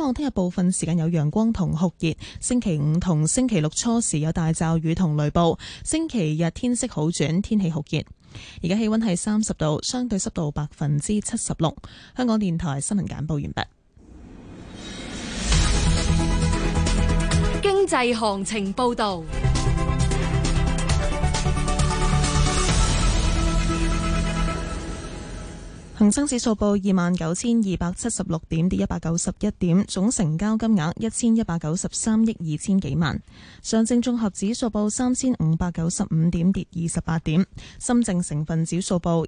望聽日部分時間有陽光同酷熱，星期五同星期六初時有大驟雨同雷暴，星期日天色好轉，天氣酷熱。而家氣溫係30度，相對濕度76%。香港電台新聞簡報完畢。 經濟行情報道。 恒生指數報29,276點，跌191點，總成交金額1193億2千幾萬。上證綜合指數報3595點，跌28點。深證成分指數報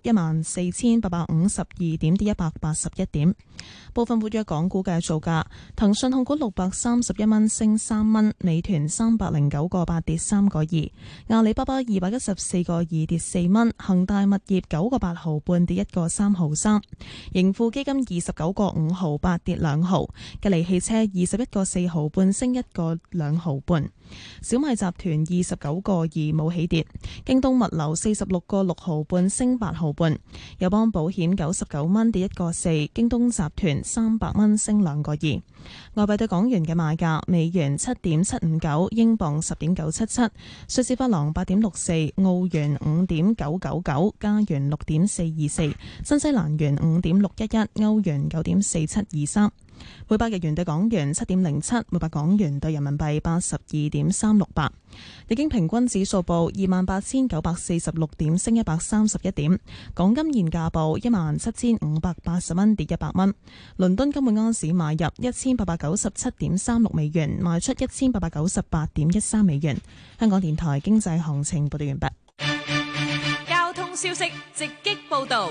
14,852點，跌181點。部分活躍港股嘅造價：騰訊控股631蚊，升3蚊；美團309個8，跌3個2；阿里巴巴214個2，跌4蚊；恒大物業9個8毫半，跌1個3毫3；盈富基金29個5毫8，跌2毫；吉利汽車21個4毫半，升1個2毫半；小米集團29個2，冇起跌；京東物流46個6毫半，升8毫半；友邦保險99蚊，跌1個4；京東集團300蚊，升2個2。外幣對港元嘅賣價：美元7.759，英鎊10.977，瑞士法郎8.64，澳元5.999，加元6.424，新西蘭元5.611，歐元9.4723。每百日元對港元7.07，每百港元對人民幣82.368。日經平均指數報28,946點，升131點。港金現價報17,580蚊，跌100蚊。倫敦金每盎司買入1897.36美元，賣出1898.13美元。香港電台經濟行情報道完畢。 交通消息直擊報道。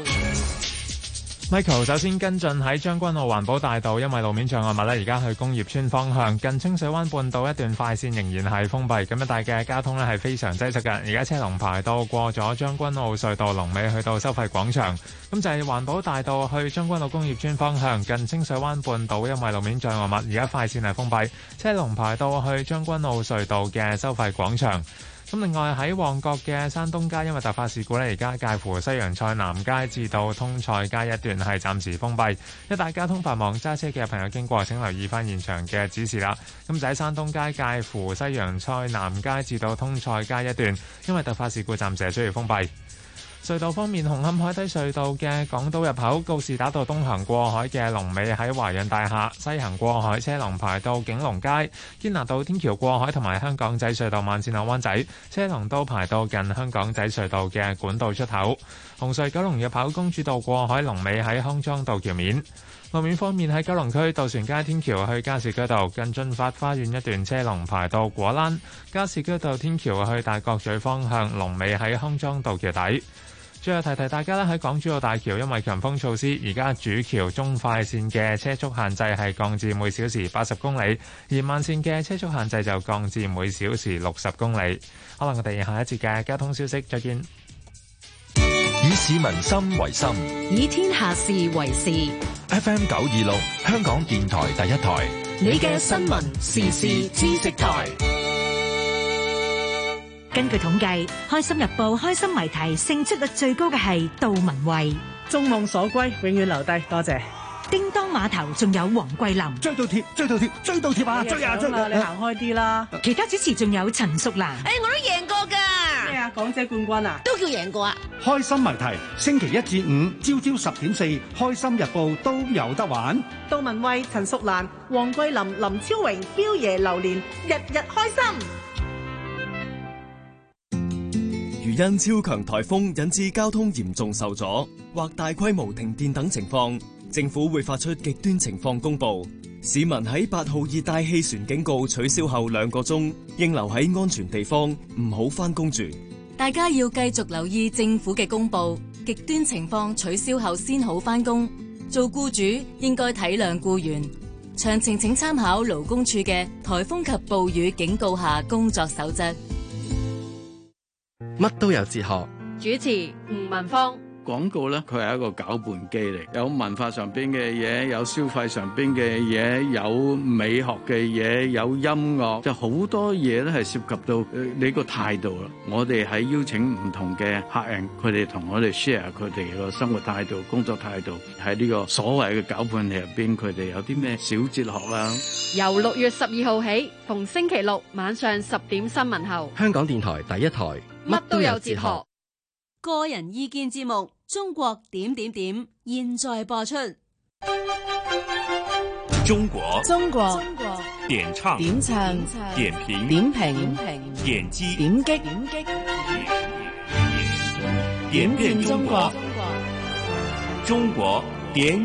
Michael 首先跟進喺將軍澳環保大道，因為路面障礙物而家去工業村方向近清水灣半島一段快線仍然係封閉，咁一帶嘅交通係非常擠塞嘅。而家車龍排到過咗將軍澳隧道龍尾去到收費廣場，咁就係環保大道去將軍澳工業村方向近清水灣半島，因為路面障礙物而家快線係封閉，車龍排到去將軍澳隧道嘅收費廣場。咁另外喺旺角嘅山東街，因為突發事故而家介乎西洋菜南街至到通菜街一段係暫時封閉，一帶交通繁忙，揸車嘅朋友經過請留意翻現場嘅指示啦。咁就喺山東街介乎西洋菜南街至到通菜街一段，因為突發事故暫時係需要封閉。隧道方面，紅磡海底隧道嘅港島入口告士打道東行過海嘅龍尾喺華潤大廈，西行過海車龍排到景隆街。堅拿道天橋過海同埋香港仔隧道慢線落灣仔車龍都排到近香港仔隧道嘅管道出口。紅隧九龍入口公主道過海龍尾喺康莊道橋面。路面方面，喺九龍區渡船街天橋去加士居道近駿發花園一段車龍排到果欄。加士居道天橋去大角咀方向龍尾喺康莊道橋底。最後提提大家啦，喺港珠澳大橋因為強風措施，而家主橋中快線嘅車速限制係降至每小時80公里，而慢線嘅車速限制就降至每小時60公里。可能我哋下一節嘅交通消息再見。 以市民心為心， 以天下事為事。 FM 926，香港電台第一台， 你嘅新聞時事知識台。 根據統計，開心日報開心謎題勝出率最高嘅係杜文慧。 眾夢所歸，永遠留低，多謝。 叮當碼頭仲有黃桂林。 追到貼，追到貼，追到貼啊！追啊追啊！你行開啲啦。 其他主持仲有陳淑蘭。 我都贏過㗎。 咩啊？港姐冠軍啊？ 都叫贏過啊！ 開心謎題，星期1至5朝10點4，開心日報都有得玩。杜文慧、陳淑蘭、黃桂林、林超榮、彪爺榴蓮，日日開心。 如因超強颱風引致交通嚴重受阻或大規模停電等情況，政府會發出極端情況公佈。市民喺8號熱帶氣旋警告取消後2個鐘，應留喺安全地方，唔好返工住。 大家要繼續留意政府嘅公佈，極端情況取消後先好返工。做僱主應該體諒僱員。詳情請參考勞工處嘅颱風及暴雨警告下工作守則。 乜都有哲學。 主持吳文芳。 廣告咧，佢係一個攪拌機嚟，有文化上邊嘅嘢，有消費上邊嘅嘢，有美學嘅嘢，有音樂，就好多嘢咧係涉及到你個態度啦。我哋喺邀請唔同嘅客人，佢哋同我哋 share 佢哋個生活態度、工作態度，喺呢個所謂嘅攪拌器入邊，佢哋有啲咩小哲學啦。 由6月12號起，逢星期六晚上10點新聞後， 香港電台第一台乜都有哲學。 個人意見節目《中國點點點》現在播出。 中國點唱點評點擊點變中國，中國點。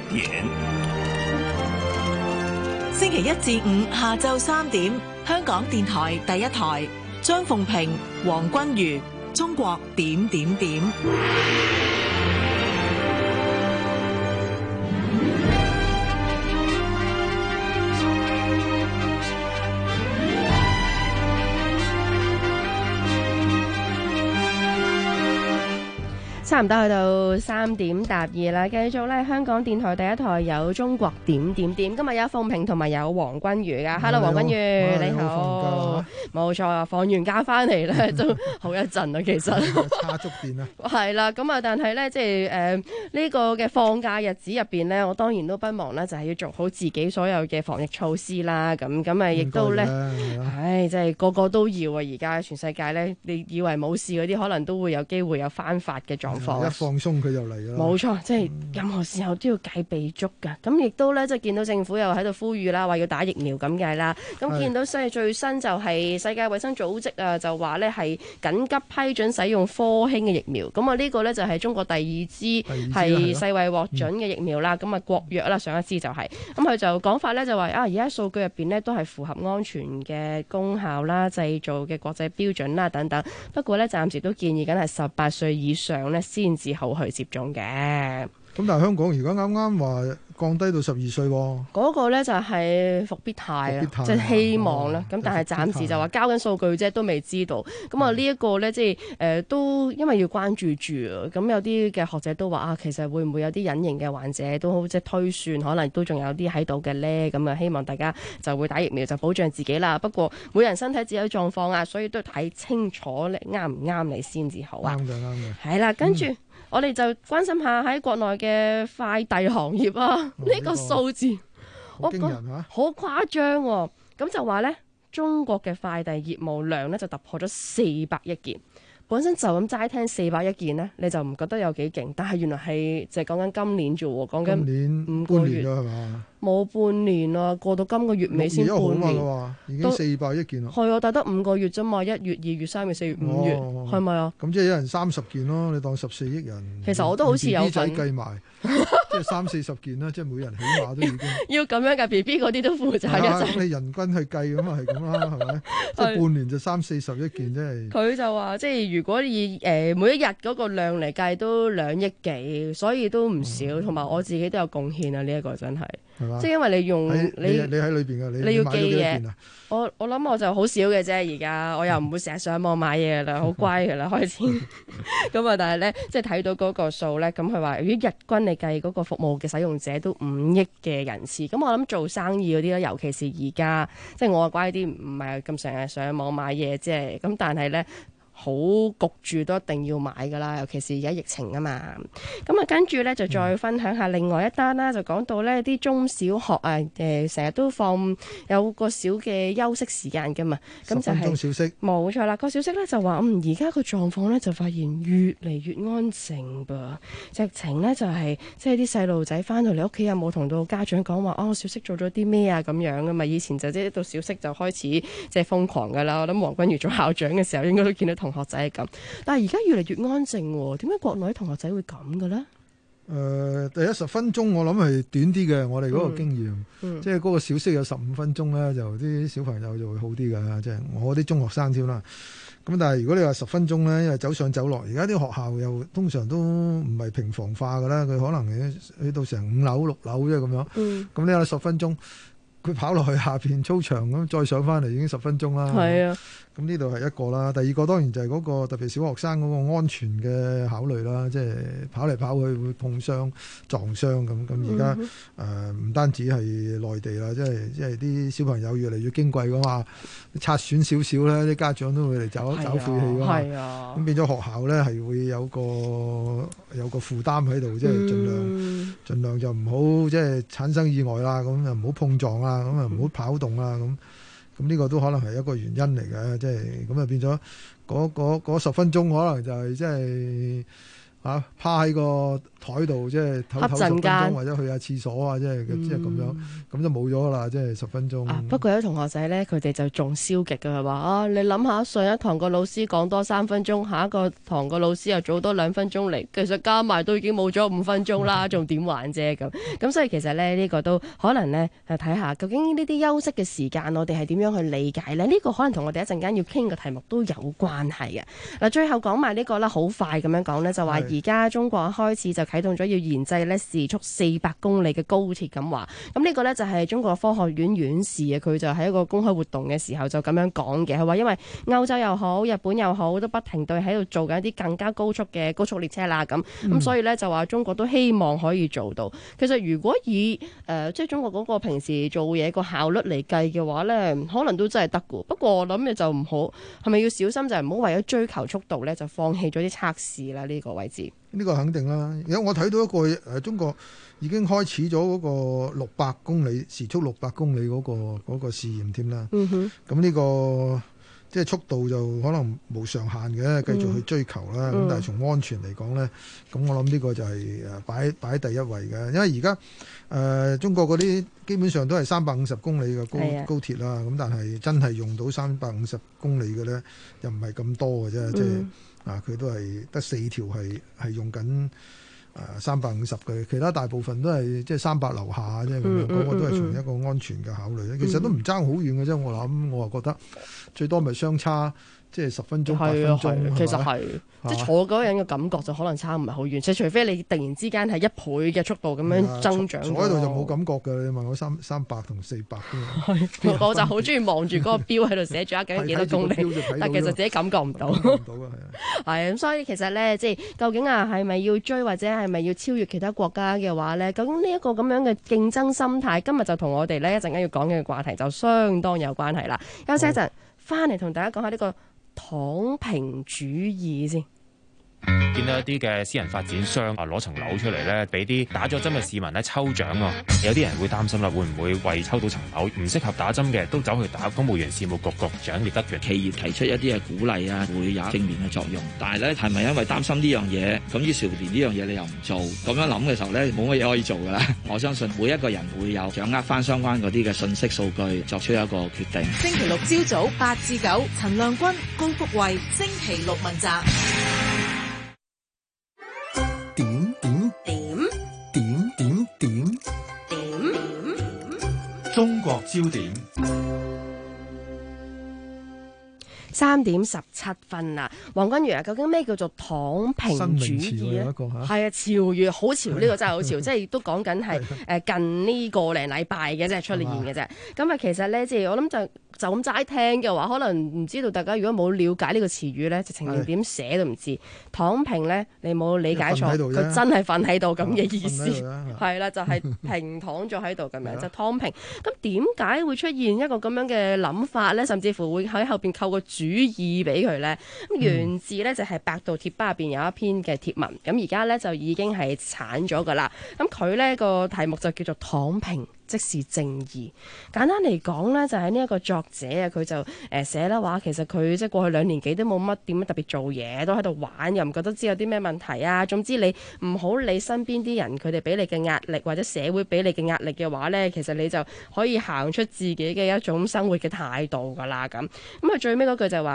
星期一至五下晝3點，香港電台第一台，張鳳平、黃君如。中國點點點。 差唔多去到3點答2啦，繼續咧香港電台第一台有中國點點點，今日有鳳平同埋有黃君如噶。Hello， 黃君如你好，冇錯啊，放完假翻嚟咧都好一陣啦，其實差足電啊， 係啦，咁啊，但係咧即係呢個嘅放假日子入邊咧，我當然都不忘咧就係要做好自己所有嘅防疫措施啦，咁啊亦都咧，即係個個都要啊，而家全世界咧，你以為冇事嗰啲，可能都會有機會有翻發嘅狀況。 一放鬆佢就嚟啦， 冇錯，即係任何時候都要戒備足㗎。咁亦都咧，即係見到政府又喺度呼籲啦，話要打疫苗咁計啦。咁見到最新就係世界衛生組織啊，就話咧係緊急批准使用科興嘅疫苗。咁啊呢個咧就係中國第二支係世衛獲准嘅疫苗啦。咁啊國藥啦，上一支就係。咁佢就講法咧就話啊，而家數據入邊咧都係符合安全嘅功效啦、製造嘅國際標準啦等等。不過咧暫時都建議緊係18歲以上咧先至好去接種嘅。 咁但係香港而家啱啱話降低到12歲喎。 嗰個咧就係復必泰啊，即係希望啦。咁但係暫時就話交緊數據啫，都未知道。咁啊呢一個咧即係都因為要關注住啊。咁有啲嘅學者都話啊，其實會唔會有啲隱形嘅患者都即係推算，可能都仲有啲喺度嘅咧。咁啊希望大家就會打疫苗就保障自己啦。不過每人身體自己狀況啊，所以都睇清楚你啱唔啱你先至好啊。 啱嘅。 係啦，跟住。我哋就關心下喺國內嘅快遞行業啊，呢個數字好驚人啊， 好誇張喎。咁就話呢，中國嘅快遞業務量呢就突破咗400億件。本身就咁齋聽400億件呢，你就唔覺得有幾勁，但係原來係就係講緊今年啫喎，講緊5個月係嘛？ 冇半年啊，過到今個月尾先半年， 已經400億件啦。 係啊，但得5個月啫嘛，1月、2月、3月、4月、5月，係咪啊？ 咁即係一人30件咯，你當14億人。 其實我都好似有份計埋，即係30-40件啦，即係每人起碼都已經要咁樣㗎。BB 嗰啲都負責嘅。 咁你人均去計咁啊，係咁啦，係咪？即係半年就30-40億件，真係。佢就話，即係如果以每一日嗰個量嚟計，都2億幾，所以都唔少。同埋我自己都有貢獻啊！呢一個真係。即係因為你用你喺裏邊㗎， 你要寄嘢。我諗我就好少嘅啫，而家我又唔會成日上網買嘢啦，好乖㗎啦，開始。咁啊，但係咧，即係睇到嗰個數咧，咁佢話如果日均你計嗰個服務嘅使用者都5億嘅人次，咁我諗做生意嗰啲咧，尤其是而家，即係我啊乖啲，唔係咁成日上網買嘢啫。咁但係咧。好焗住都一定要買㗎啦，尤其是而家疫情啊嘛。咁啊，跟住咧就再分享下另外一單啦，就講到咧啲中小學啊，成日都放有個小嘅休息時間㗎嘛。咁就係10分鐘小息。冇錯啦，個小息咧就話而家個狀況咧就發現越嚟越安靜噃。直情咧就係即係啲細路仔翻到嚟屋企有冇同到家長講話小息做咗啲咩啊咁樣㗎嘛。以前就即係一到小息就開始即係瘋狂㗎啦。我諗黃君如做校長嘅時候應該都見到同學仔係咁，但係而家越嚟越安靜喎。點解國內啲同學仔會咁嘅咧？ 第一10分鐘我諗係短啲嘅，我哋嗰個經驗，即係嗰個小息有15分鐘咧，就啲小朋友就會好啲㗎。即係我啲中學生添啦。咁但係如果你話10分鐘咧，因為走上走落，而家啲學校又通常都唔係平房化㗎啦，佢可能去到成5樓6樓啫咁樣。咁你話10分鐘， 佢跑落去下邊操場咁，再上翻嚟已經10分鐘啦。 係啊。 咁呢度係一個啦，第二個當然就係嗰個特別小學生嗰個安全嘅考慮啦，即係跑嚟跑去會碰傷撞傷咁。咁而家唔單止係內地啦，即係啲小朋友越嚟越矜貴噶嘛，擦損少少咧，啲家長都會嚟找晦氣噶嘛。係啊，咁變咗學校咧係會有個負擔喺度，即係盡量就唔好即係產生意外啦，咁就唔好碰撞啊，咁啊唔好跑動啊咁。咁呢個都可能係一個原因嚟嘅，即係咁啊變咗嗰10分鐘可能就係即係趴喺個台度，即係唞10分鐘，或者去下廁所啊，即係咁樣，咁就冇咗啦，即係10分鐘。 不過有啲同學仔咧，佢哋就仲消極嘅，話你諗下上一堂個老師講多3分鐘，下一個堂個老師又早多2分鐘嚟，其實加埋都已經冇咗5分鐘啦，仲點玩啫咁所以其實咧呢個都可能咧睇下究竟呢啲休息嘅時間，我哋係點樣去理解咧？呢個可能同我哋一陣間要傾嘅題目都有關係嘅。嗱，最後講埋呢個啦，好快咁樣講咧，就話而家中國開始就啟動咗要研製咧時速400公里嘅高鐵咁話，咁呢個呢，就係中國科學院院士啊，佢就喺一個公開活動嘅時候就咁樣講嘅，佢話因為歐洲又好，日本又好，都不停對喺度做緊一啲更加高速嘅高速列車啦，咁所以呢，就話中國都希望可以做到。其實如果以即係中國嗰個平時做嘢個效率嚟計嘅話呢，可能都真係得嘅。不過我諗嘅就唔好，係咪要小心就係唔好為咗追求速度呢，就放棄咗啲測試啦呢個位置。 呢個肯定啦，而家我睇到一個中國已經開始咗嗰個600公里時速600公里嗰個試驗添啦。咁呢個即係速度就可能無上限嘅，繼續去追求啦。咁但係從安全嚟講咧，咁我諗呢個就係擺第一位嘅，因為而家中國嗰啲基本上都係350公里嘅高鐵啦。咁但係真係用到350公里嘅咧，又唔係咁多嘅啫，即係。佢都係得4條係用緊350嘅，其他大部分都係即係300樓下啫咁樣，嗰個都係從一個安全嘅考慮咧。其實都唔爭好遠嘅啫，我諗我覺得最多咪相差即係10分鐘、8分鐘。 其實係即係坐嗰個人嘅感覺就可能差唔係好遠，即係除非你突然之間係1倍嘅速度咁樣增長。 坐喺度就冇感覺嘅，你問我300同400嘅。 我就好中意望住嗰個錶喺度寫住究竟幾多公里，但其實自己感覺唔到。係咁，所以其實咧，即係究竟係咪要追或者係咪要超越其他國家嘅話咧？究竟呢一個咁樣嘅競爭心態，今日就同我哋咧一陣間要講嘅話題就相當有關係啦。休息一陣，翻嚟同大家講下呢個躺平主義先。 見到一啲嘅私人發展商攞層樓出嚟咧，俾啲打咗針嘅市民咧抽獎啊！有啲人會擔心啦，會唔會為抽到層樓唔適合打針嘅都走去打公務員事務局局長聶德權？ 企業提出一啲嘅鼓勵啊，會有正面嘅作用。但係咧，係咪因為擔心呢樣嘢，咁於是乎連呢樣嘢你又唔做？咁樣諗嘅時候咧，冇乜嘢可以做㗎啦。我相信每一個人會有掌握翻相關嗰啲嘅信息數據，作出一個決定。 星期六朝早8至9，陳亮君、高福慧，星期六問責。 中國焦點 3點17分啦，黃君如啊，究竟咩叫做躺平主義咧？係啊，潮語好潮，呢個真係好潮，即係都講緊係近呢個零禮拜嘅啫，出嚟現嘅啫。咁啊，其實咧，即係我諗就咁齋聽嘅話，可能唔知道大家如果冇了解呢個詞語咧，直情連點寫都唔知。躺平咧，你冇理解錯，佢真係瞓喺度咁嘅意思，係啦，就係平躺咗喺度咁樣，就躺平。咁點解會出現一個咁樣嘅諗法咧？甚至乎會喺後邊扣個主意俾佢咧？咁源自咧就係百度貼吧入邊有一篇嘅貼文，咁而家咧就已經係鏟咗噶啦。咁佢咧個題目就叫做躺平即是正義。簡單嚟講咧，就係呢一個作者啊，佢就寫啦話，其實佢即係過去2年幾都冇乜點樣特別做嘢，都喺度玩，又唔覺得知有啲咩問題啊。總之你唔好理身邊啲人佢哋俾你嘅壓力，或者社會俾你嘅壓力嘅話咧，其實你就可以行出自己嘅一種生活嘅態度噶啦咁。咁佢最尾嗰句就係話，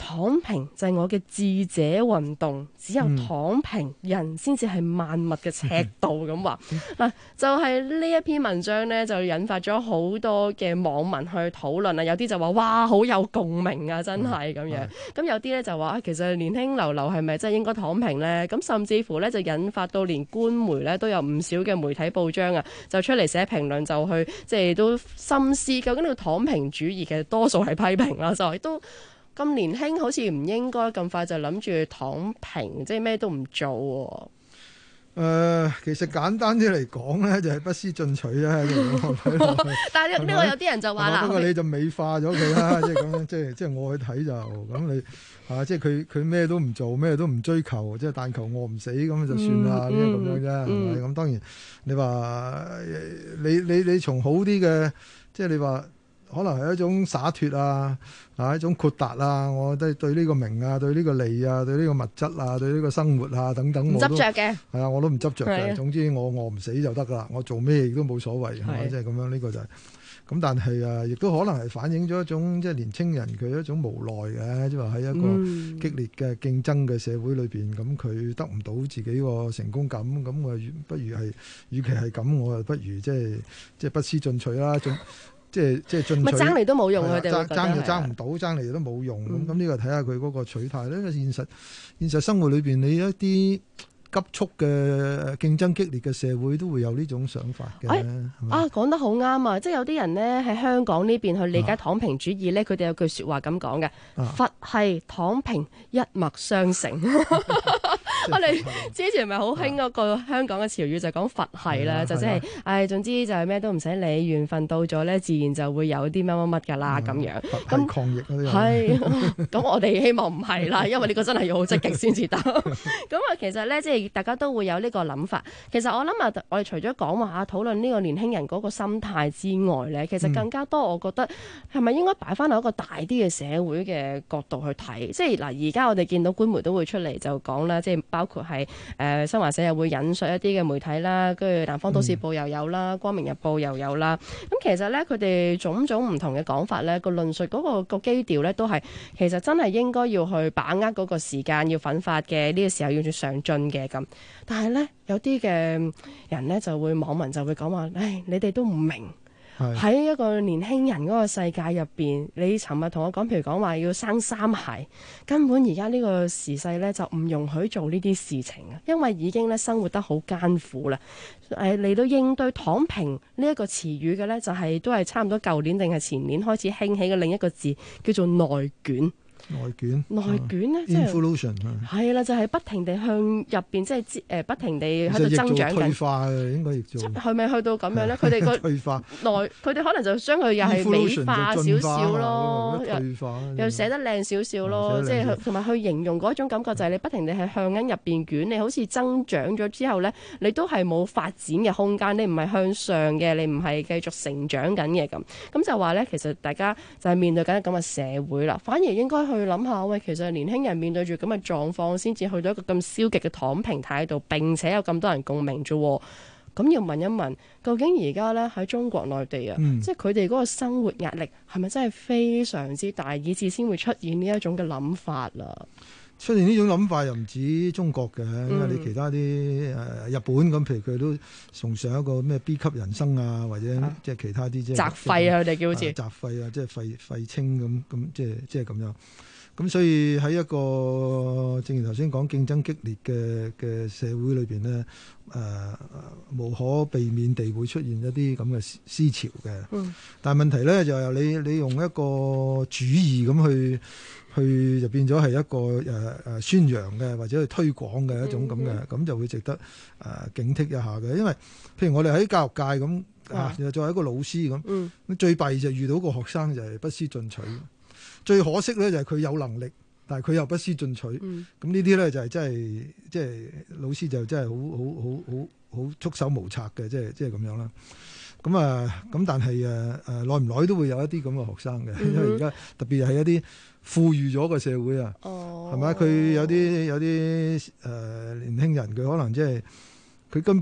躺平就係我嘅智者運動，只有躺平人先至係萬物嘅尺度咁話。嗱，就係呢一篇文章呢，就引發咗好多嘅網民去討論啊。有啲就話哇，好有共鳴啊，真係咁樣。咁有啲咧就話其實年輕流流係咪真係應該躺平呢？咁甚至乎咧就引發到連官媒咧都有唔少嘅媒體報章啊，就出嚟寫評論，就去即係都深思究竟呢個躺平主義嘅多數係批評啦，就係都咁年輕，好似唔應該咁快就諗住躺平，即係咩都唔做喎。 其實簡單啲嚟講咧，就係不思進取啊！ 但係呢個有啲人就話啦， 不過你就美化咗佢啦，即係咁樣，即係我去睇就咁你即係佢咩都唔做，咩都唔追求，即係但求餓唔死咁就算啦，呢咁樣啫，係咪？咁當然你話你從好啲嘅，即係你話。可能係一種灑脱啊，一種豁達啊，我覺得對呢個名啊，對呢個利啊，對呢個物質啊，對呢個生活啊等等， 唔執着嘅。 係啊，我都唔執着嘅。總之我餓唔死就得㗎啦，我做咩亦都冇所謂，即係咁樣。呢個就係咁，但係亦都可能係反映咗一種即係年青人佢一種無奈嘅，即係話喺一個激烈嘅競爭嘅社會裏邊，咁佢得唔到自己個成功感，咁我不如係，與其係咁，我就不如即係不思進取啦。即係進取， 爭嚟都冇用，佢哋爭就爭唔到，爭嚟都冇用。咁呢個睇下佢嗰個取態咧。因為現實生活裏邊，你一啲急速嘅競爭激烈嘅社會都會有呢種想法嘅。 講得好啱啊！即係有啲人呢喺香港呢邊去理解躺平主義呢，佢哋有句説話咁講嘅：佛系躺平一脈相承。我哋之前咪好興嗰個香港嘅潮語就講佛系啦，就即係總之就係咩都唔使理，緣分到咗咧，自然就會有啲乜乜乜㗎啦咁樣。 咁抗疫嗰啲係咁，我哋希望唔係啦，因為呢個真係要好積極先至得。咁啊，其實咧即係大家都會有呢個諗法。其實我諗啊，我哋除咗講話討論呢個年輕人嗰個心態之外咧，其實更加多，我覺得係咪應該擺翻落一個大啲嘅社會嘅角度去睇？即係嗱，而家我哋見到官媒都會出嚟就講啦，即係包括係新華社又會引述一啲嘅媒體啦，跟住南方都市報又有啦，光明日報又有啦。咁其實咧，佢哋種種唔同嘅講法咧，個論述嗰個基調咧，都係其實真係應該要去把握嗰個時間，要奮發嘅呢個時候要去上進嘅咁。但係咧，有啲嘅人咧就會網民就會講話，你哋都唔明。喺一個年輕人嗰個世界入邊，你尋日同我講，譬如講話要生3孩，根本而家呢個時勢咧就唔容許做呢啲事情啊，因為已經咧生活得好艱苦啦。嚟到應對躺平呢一個詞語嘅咧，就係都係差唔多舊年定係前年開始興起嘅另一個字，叫做內卷。 內卷咧，即係係啦，就係不停地向入邊，即係不停地喺度增長緊。 退化嘅應該亦做。 係咪去到咁樣咧？佢哋個退化佢哋可能就將佢又係美化少少咯，又寫得靚少少咯，即係同埋去形容嗰種感覺就係你不停地係向緊入邊捲，你好似增長咗之後咧，你都係冇發展嘅空間，你唔係向上嘅，你唔係繼續成長緊嘅咁。咁就話咧，其實大家就係面對緊咁嘅社會啦，反而應該去諗下，喂，其實年輕人面對住咁嘅狀況，先至去到一個咁消極嘅躺平態度，並且有咁多人共鳴啫。咁要問一問，究竟而家咧喺中國內地啊，即係佢哋嗰個生活壓力係咪真係非常之大，以致先會出現呢一種嘅諗法啦？ 出現呢種諗法又唔止中國嘅，因為你其他啲日本咁，譬如佢都崇尚一個咩 B 級人生啊，或者即係其他啲即係雜廢啊，佢哋叫好似雜廢啊，即係廢青咁即係咁樣。咁所以喺一個正如頭先講競爭激烈嘅社會裏邊呢，無可避免地會出現一啲咁嘅思潮嘅。但係問題呢，就係你用一個主義咁去就變咗係一個宣揚嘅或者去推廣嘅一種咁嘅，咁就會值得警惕一下嘅。因為譬如我哋喺教育界咁作為一個老師咁，最弊就遇到個學生就係不思進取。最可惜咧就係佢有能力，但係佢又不思進取。咁呢啲咧就係真係即係老師就真係好束手無策嘅，即係咁樣啦。咁但係耐唔耐都會有一啲咁嘅學生嘅，因為而家特別係一啲富裕咗嘅社會啊，係咪？佢有啲年輕人佢可能即係佢根本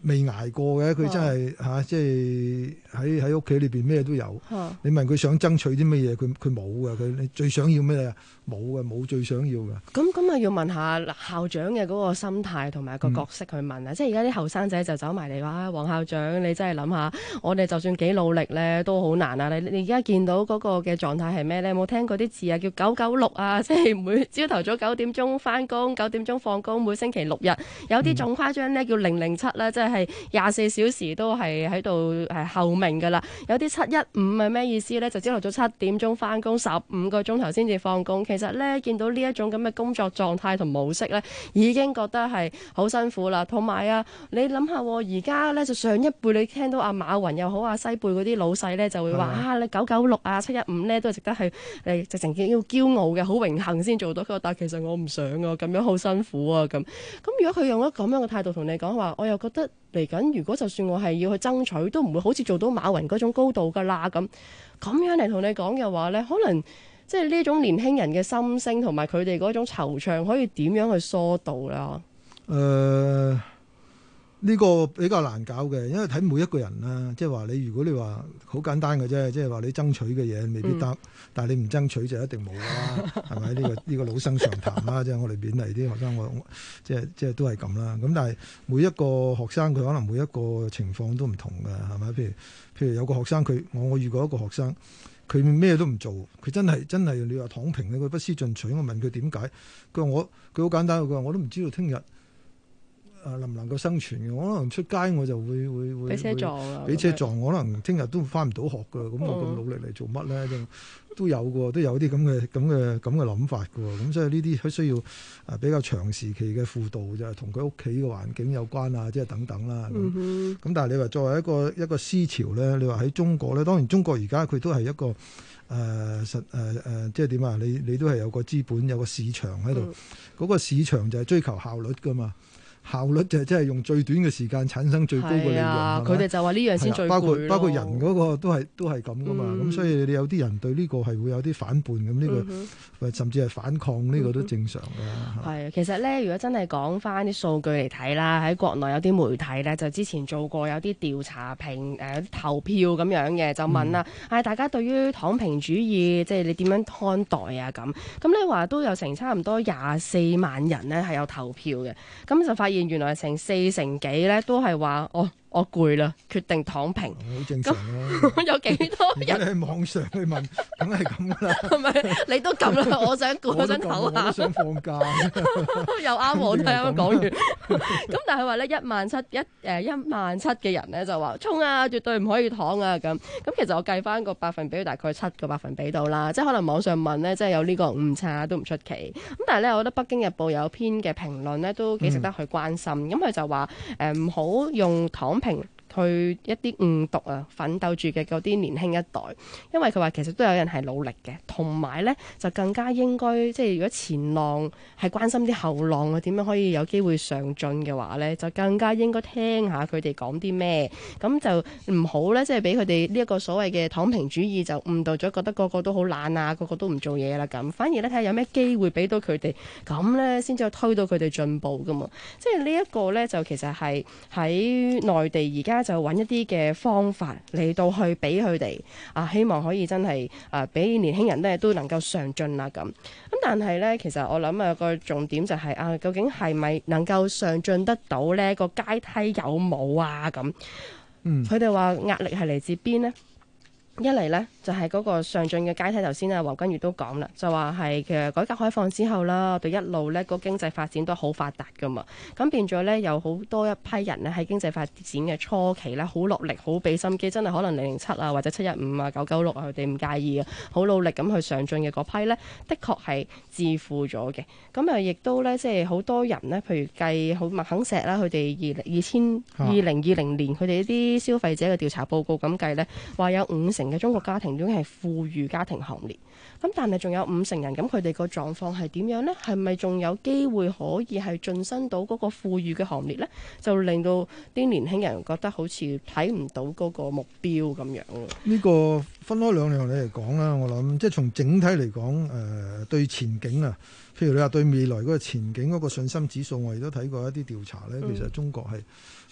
未捱過嘅，佢真係即係喺屋企裏邊咩都有。你問佢想爭取啲乜嘢，佢冇嘅。佢最想要咩啊？冇嘅，冇最想要嘅。 咁啊，要問下校長嘅嗰個心態同埋個角色去問啊！即係而家啲後生仔就走埋嚟話：黃校長，你真係諗下，我哋就算幾努力咧，都好難啊！你而家見到嗰個嘅狀態係咩咧？有冇聽過啲字啊？叫996啊！即係每朝頭早9點鐘返工，9點鐘放工，每星期6日。有啲仲誇張咧，叫007啦，即係24小時都係喺度候命㗎啦。有啲715係咩意思咧？就朝頭早7點鐘返工，15個鐘頭先至放工。其實咧，見到呢一種咁嘅工作狀態同模式咧，已經覺得係好辛苦啦。同埋啊，你諗下，而家咧就上一輩，你聽到阿馬雲又好，阿西貝嗰啲老細咧就會話你996啊、715咧都係值得係直情要驕傲嘅，好榮幸先做到。佢話但其實我唔想啊，咁樣好辛苦啊咁。如果佢用咗咁樣嘅態度同你講話，我又覺得嚟緊，如果就算我係要去爭取，都唔會好似做到馬雲嗰種高度㗎啦。咁樣嚟同你講嘅話咧，可能即係呢種年輕人嘅心聲同埋佢哋嗰種惆悵，可以點樣去疏導啦？ 呢個比較難搞嘅，因為睇每一個人啦，即係話如果你話好簡單嘅啫，即係話你爭取嘅嘢未必得，但係你唔爭取就一定冇啦，係咪？呢個老生常談啦，即係我哋勉勵啲學生，我即係都係咁啦。咁但係每一個學生佢可能每一個情況都唔同嘅，係咪？譬如有個學生我遇過一個學生，佢咩都唔做，佢真係你話躺平，佢不思進取。我問佢點解，佢話佢好簡單，佢話我都唔知道聽日能唔能夠生存嘅，我可能出街我就會俾車撞啊！俾車撞，我可能聽日都返唔到學㗎，咁我咁努力嚟做乜咧？都有嘅，都有啲咁嘅諗法嘅，咁所以呢啲需要比較長時期嘅輔導，就係同佢屋企嘅環境有關啊，即係等等啦。咁但係你話作為一個思潮咧，你話喺中國咧，當然中國而家佢都係一個即係點啊？你都係有個資本，有個市場喺度，嗰個市場就係追求效率㗎嘛。效率就係即係用最短嘅時間產生最高嘅利潤。佢哋就話呢樣先最攰咯。 包括人嗰個都係咁噶嘛。咁所以你有啲人對呢個係會有啲反叛咁，呢個甚至係反抗，呢個都正常嘅。 係其實咧，如果真係講翻啲數據嚟睇啦，喺國內有啲媒體咧就之前做過有啲調查投票咁樣嘅，就問啦，大家對於躺平主義即係你點樣看待啊？咁你話都有成差唔多24萬人咧係有投票嘅，咁就發現原來成40%幾咧都係話我攰啦，決定躺平。 好正常啦。 有幾多人喺網上去問，梗係咁噶啦。 係咪？你都咁啦，我想攰，我想唞下。 我都想放假。 又啱我都啱啱講完。咁但係話咧，17000嘅人咧就話衝啊，絕對唔可以躺啊咁。其實我計翻個百分比，大概7個百分比到啦。即係可能網上問咧，即係有呢個誤差都唔出奇。咁但係咧，我覺得《北京日報》有篇嘅評論咧都幾值得去關心。咁佢就話唔好用躺平去一啲誤讀啊，奮鬥住嘅嗰啲年輕一代，因為佢話其實都有人係努力嘅，同埋咧就更加應該即係如果前浪係關心啲後浪啊點樣可以有機會上進嘅話咧，就更加應該聽下佢哋講啲咩，咁就唔好咧即係俾佢哋呢一個所謂嘅躺平主義就誤導咗，覺得個個都好懶啊，個個都唔做嘢啦咁，反而咧睇下有咩機會俾到佢哋，咁咧先至推到佢哋進步噶嘛。即係呢一個咧就其實係喺內地而家就揾一啲嘅方法嚟到去俾佢哋希望可以真係俾年輕人咧都能夠上進啦咁。但係咧，其實我諗個重點就係究竟係咪能夠上進得到咧？個階梯有冇啊？咁，佢哋話壓力係嚟自邊呢？一嚟呢，就係嗰個上進嘅階梯，頭先黃君如都講啦，就話係其實改革開放之後啦，我哋一路呢個經濟發展都好發達噶嘛，咁變咗呢，有好多一批人呢喺經濟發展嘅初期呢，好落力好俾心機，真係可能007啊或者715啊996啊佢哋唔介意嘅，好努力咁去上進嘅嗰批呢，的確係致富咗嘅。咁亦都呢，即係好多人呢，譬如計好麥肯錫啦，佢哋2020年佢哋一啲消費者嘅調查報告咁計呢，話有50%嘅中國家庭已經係富裕家庭行列，咁但係仲有50%人，咁佢哋個狀況係點樣呢？係咪仲有機會可以係晉身到嗰個富裕嘅行列呢？就令到啲年輕人覺得好似睇唔到嗰個目標咁樣。 呢個分開兩樣嚟講啦，我諗即係從整體嚟講，對前景啊，譬如你話對未來嗰個前景嗰個信心指數，我亦都睇過一啲調查呢。其實中國係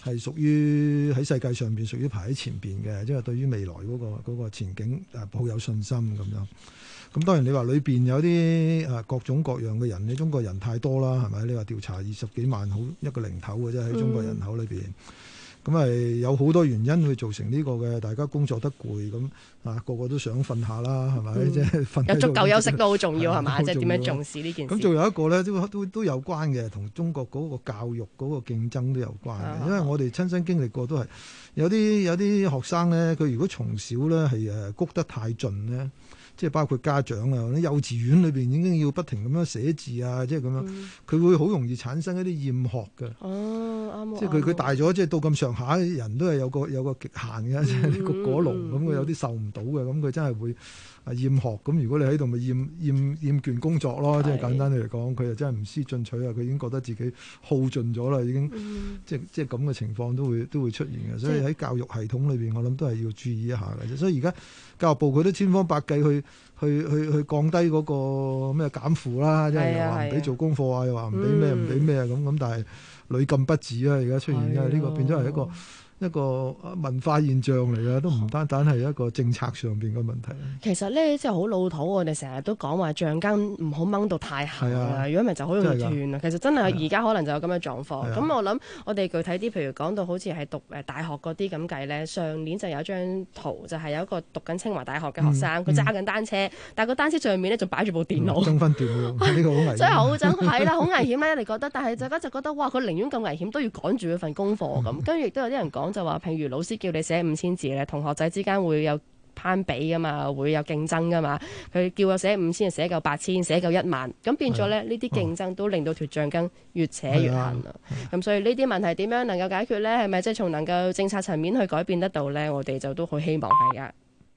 係屬於喺世界上邊屬於排喺前邊嘅，即係對於未來嗰個前景抱有信心咁樣。咁當然你話裏邊有啲各種各樣嘅人，你中國人太多啦，係咪？你話調查20幾萬好一個零頭嘅啫，喺中國人口裏邊。咁係有好多原因去造成呢個嘅，大家工作得攰咁個個都想瞓下啦，係咪？即係瞓有足夠休息都好重要係嘛？即係點樣重視呢件事？ 咁仲有一個咧，都有關嘅，同中國嗰個教育嗰個競爭都有關嘅。因為我哋親身經歷過，都係有啲學生咧，佢如果從小咧係谷得太盡咧。即係包括家長啊，啲幼稚園裏邊已經要不停咁樣寫字啊，即係咁樣，佢會好容易產生一啲厭學嘅。 哦，啱。 即係佢大咗，即係到咁上下，人都係有個極限嘅，即係呢個果爐咁，佢有啲受唔到嘅，咁佢真係會厭學。咁如果你喺度咪厭倦工作咯，即係簡單啲嚟講，佢又真係唔思進取啊！佢已經覺得自己耗盡咗啦，已經即係咁嘅情況都會出現嘅。所以喺教育系統裏邊，我諗都係要注意一下嘅啫。所以而家教育部佢都千方百計去降低嗰個咩減負啦，即係又話唔俾做功課啊，又話唔俾咩啊咁，但係屢禁不止啊！而家出現，因為呢個變咗係一個文化現象嚟嘅，都唔單單係一個政策上邊嘅問題。 其實咧，即係好老土，我哋成日都講話橡筋唔好掹到太厚啊，如果唔係就好容易斷啊。其實真係而家可能就有咁嘅狀況。咁我諗我哋具體啲，譬如講到好似係讀大學嗰啲咁計咧，上年就有一張圖，就係有一個讀緊清華大學嘅學生，佢揸緊單車，但係個單車上面咧仲擺住部電腦， 爭分奪秒，呢個好危險。 真係好爭，係啦，好危險咧，你覺得？但係大家就覺得哇，佢寧願咁危險都要趕住嗰份功課咁。跟住亦都有啲人講就話，譬如老師叫你寫5000字咧，同學仔之間會有攀比噶嘛，會有競爭噶嘛。佢叫我寫5000，寫夠8000，寫夠10000，咁變咗咧呢啲競爭都令到條橡筋越扯越痕啦。咁所以呢啲問題點樣能夠解決咧？係咪即係從能夠政策層面去改變得到咧？我哋就都好希望係噶。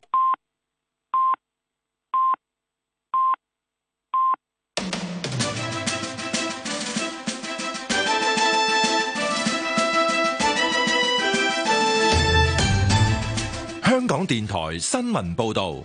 香港電台新聞報道，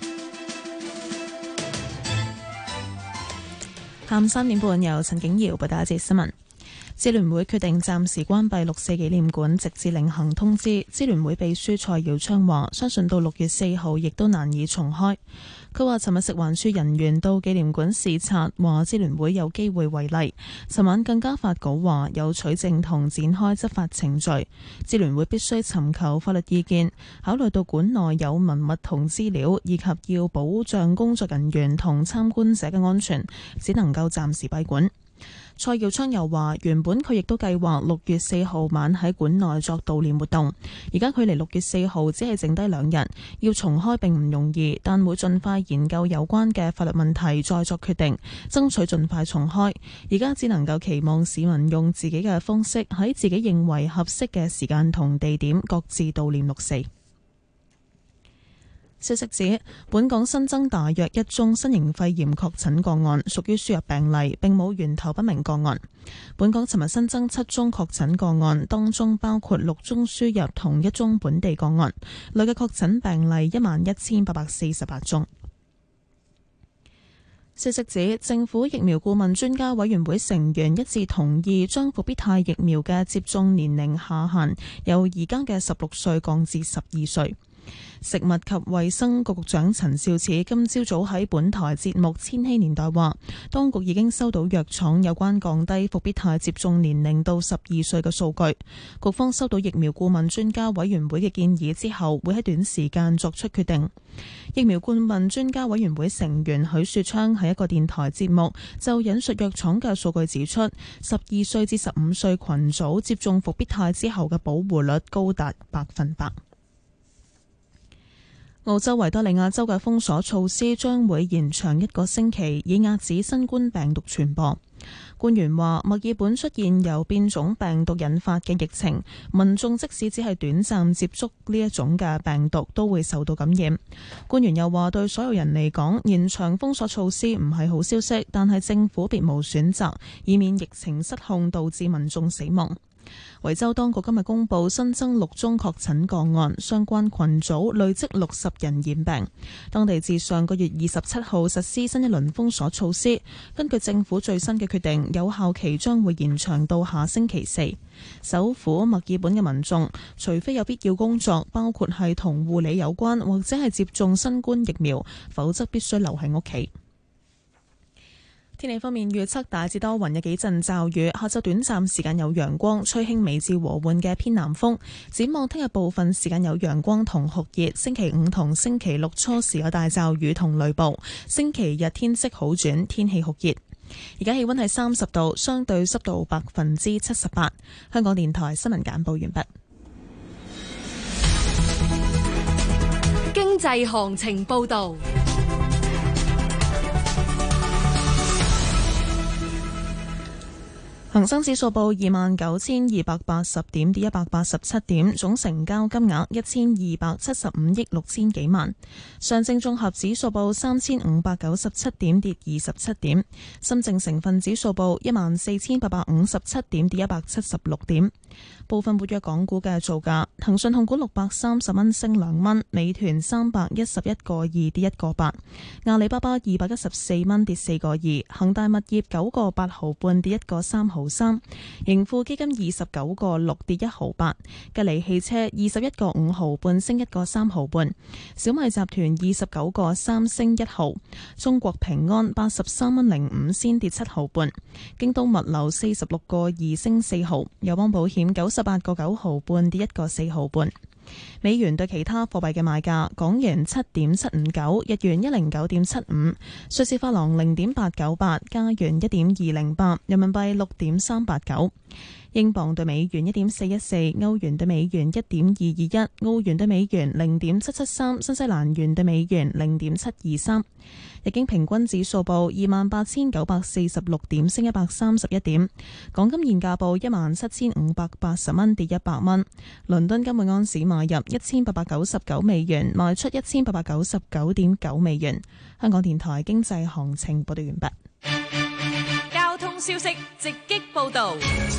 下午3點半由陳景瑤報道一節新聞。支聯會決定暫時關閉6四紀念館，直至另行通知。支聯會秘書蔡耀昌話：相信到6月4號亦都難以重開。佢話：尋日食環署人員到紀念館視察，話支聯會有機會違例。尋晚更加發稿話有取證同展開執法程序。支聯會必須尋求法律意見，考慮到館內有文物同資料，以及要保障工作人員同參觀者嘅安全，只能夠暫時閉館。蔡耀昌又話：原本佢亦都計劃6月4號晚喺館內作悼念活動，而家距離6月4號只係剩低2日，要重開並唔容易，但會盡快研究有關嘅法律問題再作決定，爭取盡快重開。而家只能夠期望市民用自己嘅方式，喺自己認為合適嘅時間同地點各自悼念6四。消息指，本港新增大約1宗新型肺炎確診個案，屬於輸入病例，並冇源頭不明個案。本港尋日新增7宗確診個案，當中包括6宗輸入同1宗本地個案，累計確診病例11848宗。消息指，政府疫苗顧問專家委員會成員一致同意將復必泰疫苗嘅接種年齡下限由而家嘅16歲降至12歲。食物及衛生局局長陳肇始今朝早喺本台節目《千禧年代》話，當局已經收到藥廠有關降低復必泰接種年齡到12歲嘅數據。局方收到疫苗顧問專家委員會嘅建議之後，會喺短時間作出決定。疫苗顧問專家委員會成員許樹昌喺一個電台節目就引述藥廠嘅數據指出，12歲至15歲群組接種復必泰之後嘅保護率高達100%。澳洲維多利亞州嘅封鎖措施將會延長1個星期，以遏止新冠病毒傳播。官員話，墨爾本出現由變種病毒引發嘅疫情，民眾即使只係短暫接觸呢一種嘅病毒，都會受到感染。官員又話，對所有人嚟講，延長封鎖措施唔係好消息，但係政府別無選擇，以免疫情失控導致民眾死亡。 維州當局今日公布新增6宗確診個案，相關群組累積60人染病。當地自上個月27號實施新一輪封鎖措施，根據政府最新嘅決定，有效期將會延長到下星期4。首府墨爾本嘅民眾，除非有必要工作，包括係同護理有關或者係接種新冠疫苗，否則必須留喺屋企。天氣方面預測大致多雲，有幾陣驟雨，下晝短暫時間有陽光，吹輕微至和緩嘅偏南風。展望聽日部分時間有陽光同酷熱，星期5同星期6初時有大驟雨同雷暴，星期日天色好轉，天氣酷熱。而家氣溫係30度，相對濕度78%。香港電台新聞簡報完畢。 經濟行情報道。 恒生指數報29,280點，跌187點，總成交金額1275億6千幾萬。上證綜合指數報3597點，跌27點。深證成分指數報14,857點，跌176點。部分活躍港股嘅造價：騰訊控股630蚊升2蚊，美團311個2跌1個8，阿里巴巴214蚊跌4個2，恒大物業9個8毫半跌1個3毫3，盈富基金29個6跌1毫8，吉利汽車21個5毫半升1個3毫半，小米集團29個3升1毫，中國平安83蚊05仙跌7毫半，京東物流46個2升4毫，友邦保險98個9毫半跌1個4毫半。美元對其他貨幣嘅賣價：港元7.759，日元109.75，瑞士法郎0.898，加元1.208，人民幣6.389。英鎊對美元1.414，歐元對美元1.221，澳元對美元0.773，新西蘭元對美元0.723。日經平均指數報28,946點，升131點。港金現價報17,580蚊，跌100蚊。倫敦金每盎司買入1899美元，賣出1899.9美元。香港電台經濟行情報道完畢。 交通消息直擊報道。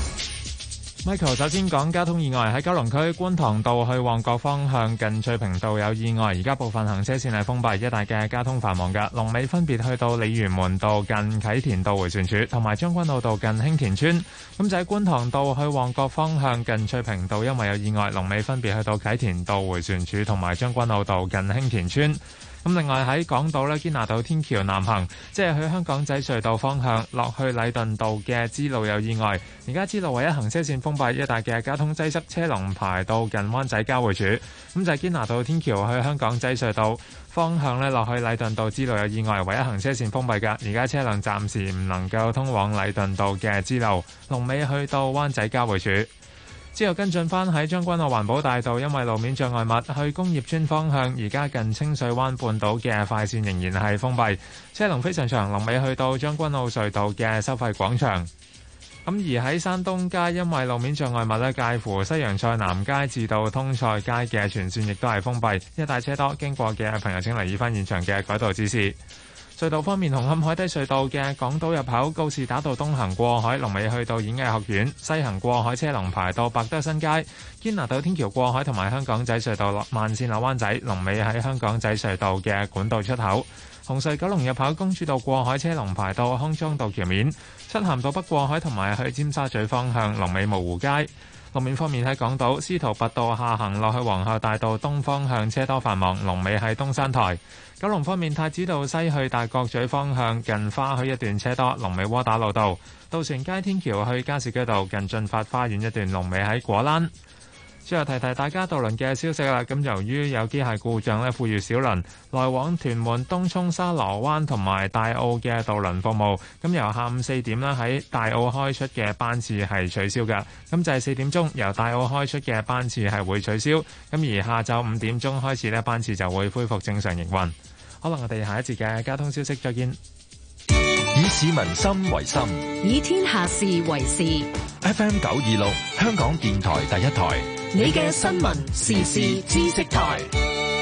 Michael 首先講交通意外，喺九龍區觀塘道去旺角方向近翠屏道有意外，而家部分行車線係封閉，一帶嘅交通繁忙㗎。龍尾分別去到鯉魚門道近啟田道迴旋處，同埋將軍澳道近興田村。咁就喺觀塘道去旺角方向近翠屏道，因為有意外，龍尾分別去到啟田道迴旋處同埋將軍澳道近興田村。咁另外喺港島堅拿道天橋南行，即係去香港仔隧道方向落去禮頓道嘅支路有意外，而家支路唯一行車線封閉，一帶嘅交通擠塞，車龍排到近灣仔交匯處。咁就係堅拿道天橋去香港仔隧道方向落去禮頓道支路有意外，唯一行車線封閉㗎，而家車輛暫時唔能夠通往禮頓道嘅支路，龍尾去到灣仔交匯處。之後跟進返喺將軍澳環保大道，因為路面障礙物，去工業村方向，而家近清水灣半島嘅快線仍然係封閉，車龍非常長，龍尾去到將軍澳隧道嘅收費廣場。咁而喺山東街，因為路面障礙物介乎西洋菜南街至到通菜街嘅全線亦都係封閉，一帶車多，經過嘅朋友請留意返現場嘅改道指示。隧道方面，紅磡海底隧道嘅港島入口告士打道東行過海，龍尾去到演藝學院；西行過海車龍排到百德新街。堅拿道天橋過海同埋香港仔隧道慢線落灣仔，龍尾喺香港仔隧道嘅管道出口。紅隧九龍入口公主道過海車龍排到康莊道橋面。漆咸道北過海同埋去尖沙咀方向，龍尾蕪湖街。路面方面喺港島司徒拔道下行落去皇后大道東方向車多繁忙，龍尾喺東山台。九龍方面，太子道西去大角咀方向近花墟一段車多，龍尾窩打老道。渡船街天橋去加士居道近駿發花園一段龍尾喺果欄。最後提提大家渡輪嘅消息啦，咁由於有機械故障富裕小輪來往屯門東涌沙螺灣同埋大澳嘅渡輪服務，咁由下午4點喺大澳開出嘅班次係取消㗎，咁就係4點鐘由大澳開出嘅班次係會取消，咁而下晝5點鐘開始班次就會恢復正常營運。可能我哋下一節嘅交通消息再見。 以市民心為心， 以天下事為事。 FM 926，香港電台第一台， 你嘅新聞時事知識台。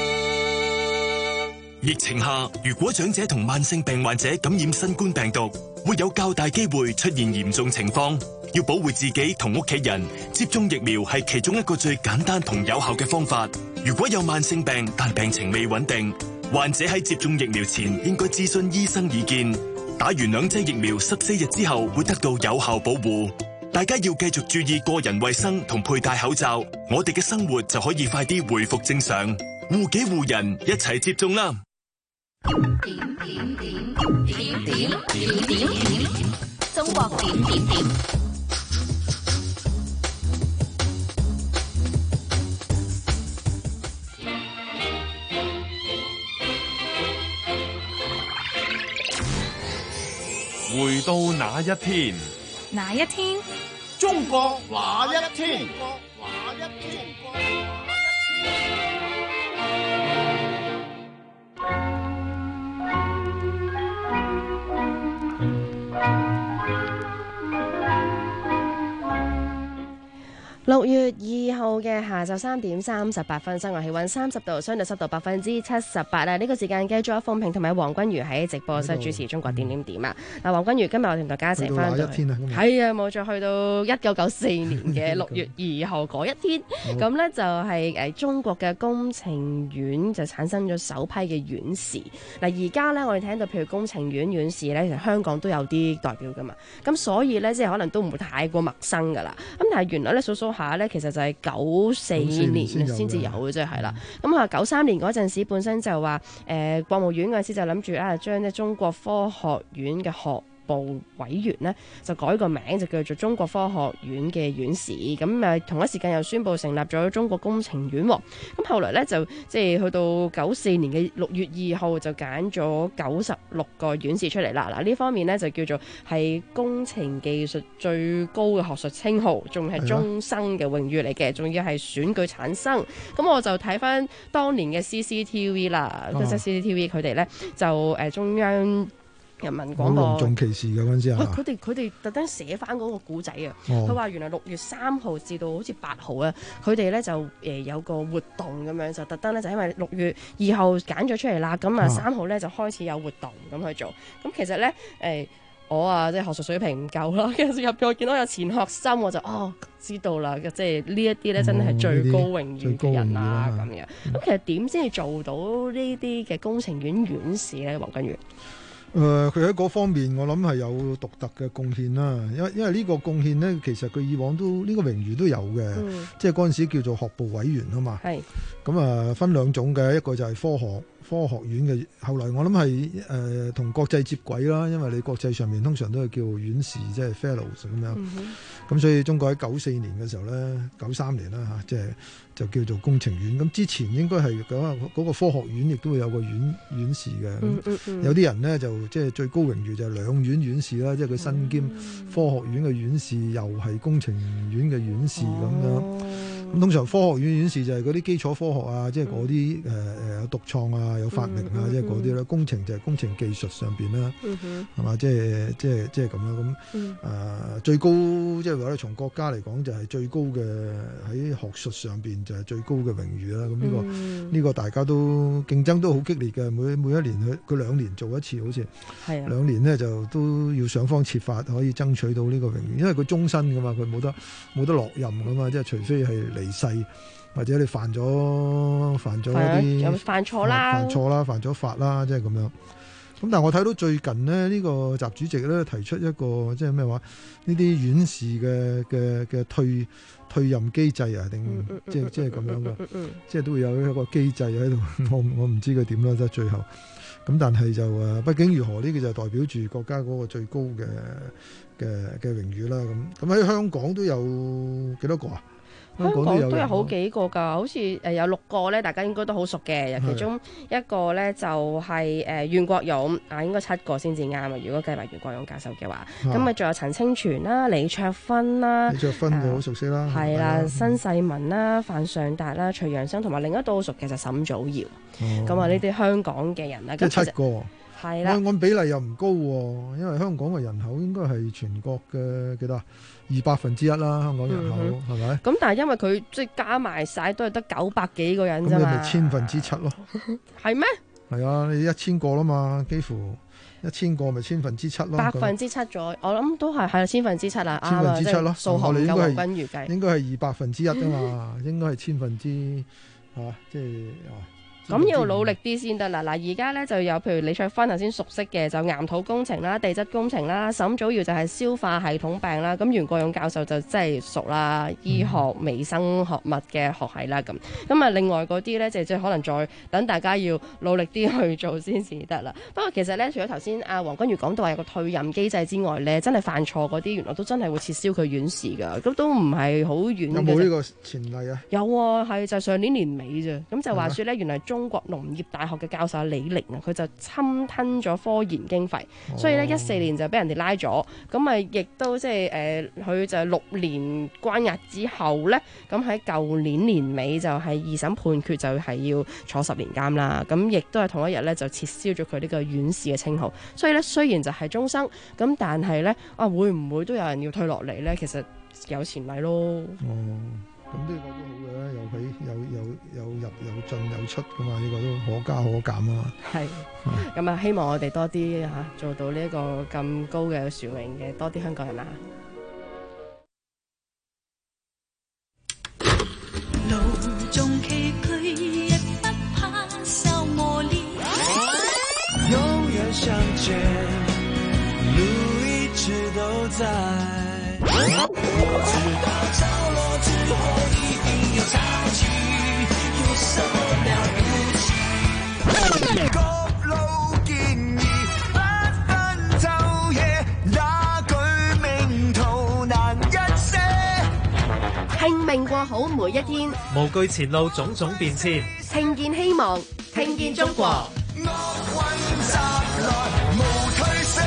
疫情下，如果長者同慢性病患者感染新冠病毒， 會有較大機會出現嚴重情況。要保護自己同屋企人，接種疫苗係其中一個最簡單同有效嘅方法。如果有慢性病但病情未穩定，患者喺接種疫苗前應該諮詢醫生意見。打完2劑疫苗14日之後會得到有效保護。大家要繼續注意個人衛生同佩戴口罩，我哋嘅生活就可以快啲回復正常。護己護人，一齊接種啦！ 中國點點點。 回到那一天， 哪一天？ 中國那一天。 6月2號嘅下晝3點38分，室外氣溫30度，相對濕度78%啊！呢個時間繼續有鳳平同埋黃君如喺直播室主持《中國點點點》啊！嗱，黃君如今日我同大家一齊翻到去，係啊，冇錯，去到1994年嘅6月2號嗰一天，咁呢就係中國嘅工程院就產生咗首批嘅院士。嗱，而家呢，我哋聽到譬如工程院院士呢，其實香港都有啲代表噶嘛，咁所以呢，即係可能都唔會太過陌生噶啦。咁但係原來呢，數下咧，其實就係94年先至有嘅啫，係啦。咁啊，93年嗰陣時本身就話國務院嗰陣時就諗住將咧中國科學院嘅學部委員呢就改個名，就叫做中國科學院嘅院士。咁同一時間又宣布成立咗中國工程院。咁後來呢，就即係去到94年嘅6月2號就揀咗96個院士出嚟啦。嗱，呢方面呢，就叫做係工程技術最高嘅學術稱號，仲係終生嘅榮譽嚟嘅，仲要係選舉產生。咁我就睇翻當年嘅 CCTV 啦，即係 CCTV 佢哋呢，就中央人民廣播隆重其事嘅嗰陣時啊！ 佢哋特登寫翻嗰個古仔啊！佢話原來6月3號至到好似8號啊，佢哋咧就有個活動咁樣，就特登咧就因為6月2號揀咗出嚟啦，咁啊3號咧就開始有活動咁去做。咁其實咧我即係學術水平唔夠啦，跟住入邊我見到有錢學生，我就知道啦，即係呢一啲咧真係最高榮譽嘅人啦咁樣。咁其實點先至做到呢啲嘅工程院院士咧，黃君如？ 佢喺嗰方面，我諗係有獨特嘅貢獻啦。因為呢個貢獻呢，其實佢以往都呢個榮譽都有嘅，即係嗰陣時叫做學部委員啊嘛。係咁分兩種嘅，一個就係科學院嘅，後來我諗係同國際接軌啦，因為你國際上面通常都係叫院士，即係 fellows 咁樣。咁所以中國喺94年嘅時候呢，93年啦嚇，就叫做工程院。咁之前應該係嗰個科學院亦都會有個院士嘅。有啲人呢，就即係最高榮譽就係兩院院士啦，即係佢身兼科學院嘅院士，又係工程院嘅院士咁樣。咁通常科學院院士就係嗰啲基礎科學啊，即係嗰啲有獨創啊，有發明啊，即係嗰啲啦。工程就係工程技術上邊啦，係嘛？即係咁啦。咁最高即係話咧，從國家嚟講就係最高嘅，喺學術上邊就係最高嘅榮譽啦。咁呢個大家都競爭都好激烈嘅。每一年佢2年做一次，好似2年呢就都要想方設法可以爭取到呢個榮譽，因為佢終身噶嘛，佢冇得落任噶嘛，即係除非係離世或者你犯咗一啲犯錯啦，犯咗法啦，即係咁樣。咁但係我睇到最近呢個習主席咧提出一個即係咩話？呢啲院士嘅退任機制啊，定即係咁樣嘅，即係都會有一個機制喺度。我唔知佢點啦，得最後。咁但係就畢竟如何呢個就代表住國家嗰個最高嘅榮譽啦。咁喺香港都有幾多個啊？ 香港都有好幾個㗎，好似有6個咧，大家應該都好熟嘅。其中一個咧就係袁國勇啊，應該7個先至啱啊。如果計埋袁國勇教授嘅話，咁仲有陳清泉啦、李卓芬啦， 就好熟悉啦， 係啦，辛世文啦、范上達啦、徐陽生，同埋另一度好熟嘅就沈祖堯。咁呢啲香港嘅人啦， 即係7個。 係啦， 按比例又唔高喎，因為香港嘅人口應該係全國嘅幾多？100%啦，香港人口係咪？ 咁但係因為佢即係加埋晒都係得900幾個人啫嘛， 咁你咪7%咯。 係咩？ 係啊，你1000個啦嘛，幾乎1000個咪7%咯 ，7%咗，我諗都係7%啦，啱啊， 7%咯， 數學唔夠黃君如計， 應該係1%啊嘛，應該係1000%即係咁要努力啲先得啦！嗱，而家咧就有譬如李卓芬頭先熟悉嘅，就岩土工程啦、地質工程啦，沈祖堯就係消化系統病啦，咁袁國勇教授就真係熟啦，醫學微生學物嘅學系啦咁。咁啊，另外嗰啲咧就即係可能再等大家要努力啲去做先至得啦。不過其實咧，除咗頭先阿黃君如講到話有個退任機制之外咧，真係犯錯嗰啲原來都真係會撤銷佢院士㗎，咁都唔係好遠嘅。 有冇呢個前例啊？ 有喎，係就上年年尾啫。咁就話說咧，原來中國農業大學嘅教授李寧啊，佢就侵吞咗科研經費，所以咧14年就俾人哋拉咗，咁啊亦都即係佢就6年關押之後咧，咁喺舊年年尾就係2審判決就係要坐10年監啦，咁亦都係同一日咧就撤銷咗佢呢個院士嘅稱號，所以咧雖然就係終生，咁但係咧會唔會都有人要退落嚟咧？其實有前例咯。 咁呢個都好嘅，有起有入有進有出噶嘛，呢個都可加可減啊。係， 咁啊，希望我哋多啲做到呢一個咁高嘅殊榮嘅多啲香港人啊。 路中崎嶇，亦不怕受磨練。永遠相見，路一直都在。直到着落之後一定有潮起，有什麼了不起？各路建議不分晝夜，那句名途難一些。 拼命過好每一天， 無懼前路種種變遷， 聽見希望，聽見中國。 惡運襲來無退色。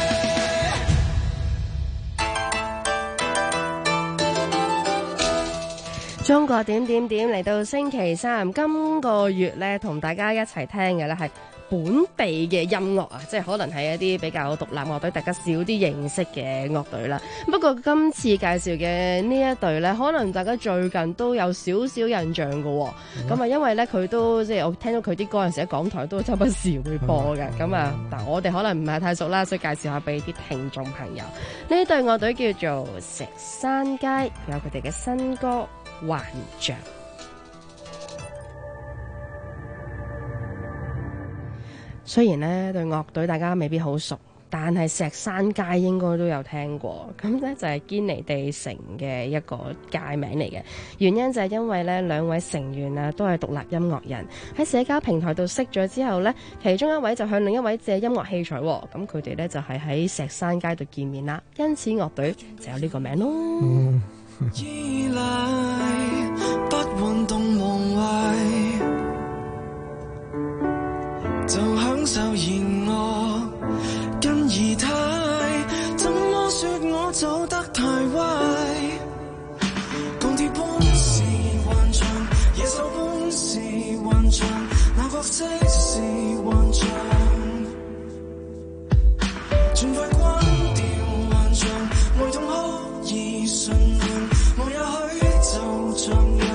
中國點點點嚟到星期三，今個月咧同大家一齊聽嘅咧係本地嘅音樂啊，即係可能係一啲比較獨立樂隊，大家少啲認識嘅樂隊啦。不過今次介紹嘅呢一隊咧，可能大家最近都有少少印象嘅喎。咁因為咧佢都即係我聽到佢啲歌陣時喺港台都周不時會播嘅。但我哋可能唔係太熟啦，所以介紹下俾啲聽眾朋友。呢隊樂隊叫做石山街，有佢哋嘅新歌幻象。雖然呢對樂隊大家未必好熟，但係石山街應該都有聽過。咁呢就係堅尼地城嘅一個街名嚟嘅。原因就係因為呢兩位成員啊都係獨立音樂人，喺社交平台度識咗之後呢，其中一位就向另一位借音樂器材，咁佢哋呢就係喺石山街度見面啦。因此樂隊就有呢個名咯。 依賴不運動忘懷，就享受言樂跟儀態，怎麼說我走得太歪？鋼鐵般是幻象，野獸般是幻象，那角色是幻象，盡快關掉幻象，愛痛可以順緩，我也許就像樣。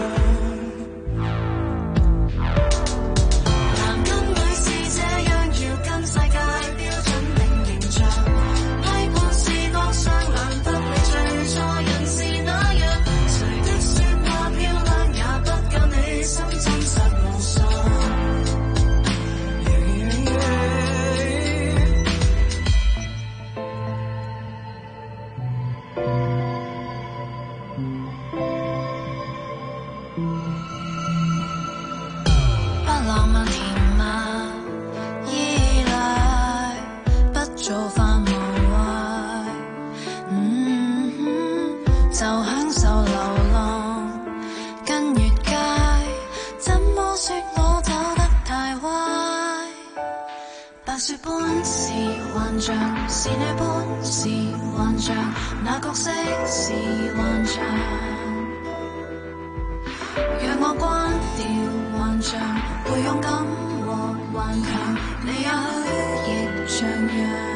雪般是幻象，是你般是幻象，那角色是幻象。讓我關掉幻象，會勇敢和頑強，你也許亦像樣。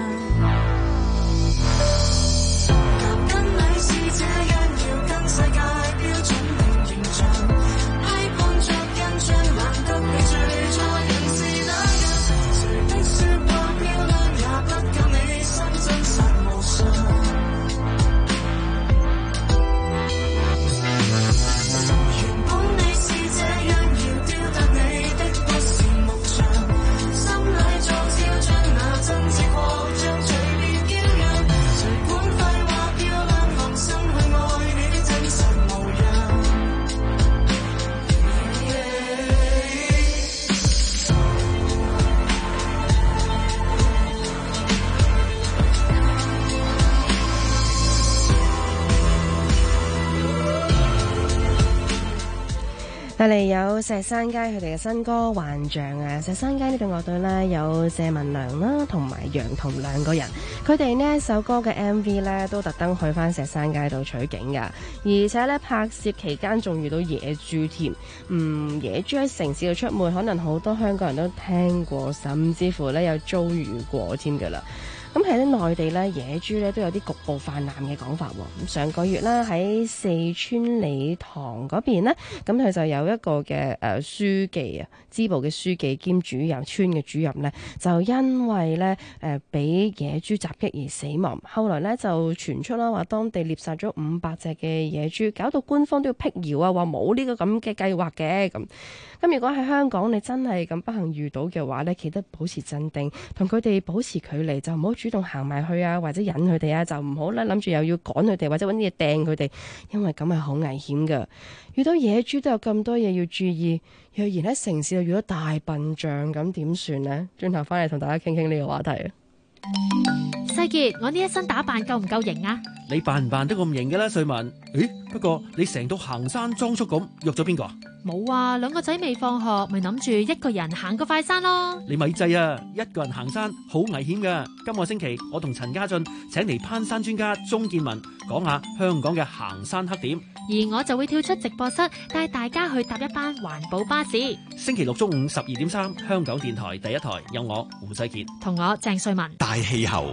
跟你是這樣，要跟世界標準定形象，批判着印象，難得你最初認是那。 隔離有石山街佢哋嘅新歌《幻象》啊！石山街呢隊樂隊呢，有謝文良啦同埋楊彤兩個人，佢哋呢首歌嘅 MV 呢，都特登去翻石山街度取景噶，而且呢，拍攝期間仲遇到野豬添。野豬喺城市度出沒，可能好多香港人都聽過，甚至乎呢有遭遇過添噶啦。咁喺內地咧，野豬咧都有啲局部泛濫嘅講法喎。咁上個月啦，喺四川理塘嗰邊咧，咁佢就有一個嘅書記啊，支部嘅書記兼主任村嘅主任咧，就因為咧俾野豬襲擊而死亡。後來咧就傳出啦，話當地獵殺咗500隻嘅野豬，搞到官方都要辟謠啊，話冇呢個咁嘅計劃嘅咁。咁如果喺香港你真係咁不幸遇到嘅話咧，記得保持鎮定，同佢哋保持距離，就唔好主動行埋去啊，或者引佢哋啊，就唔好咧諗住又要趕佢哋，或者揾啲嘢掟佢哋，因為咁係好危險噶。遇到野豬都有咁多嘢要注意，若然喺城市又遇到大笨象，咁點算呢？轉頭翻嚟同大家傾傾呢個話題啊！ 世傑，我呢一身打扮夠唔夠型啊？ 你扮唔扮得咁型嘅啦，瑞文。不過你成套行山裝束咁，約咗邊個啊？ 冇啊，兩個仔未放學，咪諗住一個人行個快山咯。 你咪制啊！一個人行山好危險噶。今個星期我同陳家俊請嚟攀山專家鍾建文講下香港嘅行山黑點， 而我就會跳出直播室帶大家去搭一班環保巴士。 星期六中午12.3，香港電台第一台有我胡世傑同我鄭瑞文。 大氣候。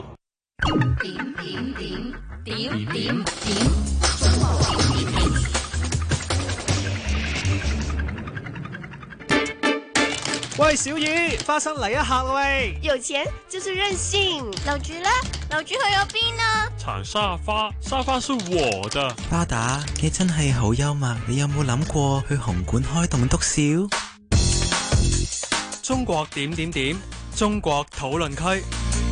喂，小雨，花生嚟一下喂！ 有錢就是任性。樓主呢？樓主去咗邊啊？ 鏟沙發，沙發是我的。 巴打，你真係好幽默，你有冇諗過去紅館開棟篤笑？ 中國點點點，中國討論區。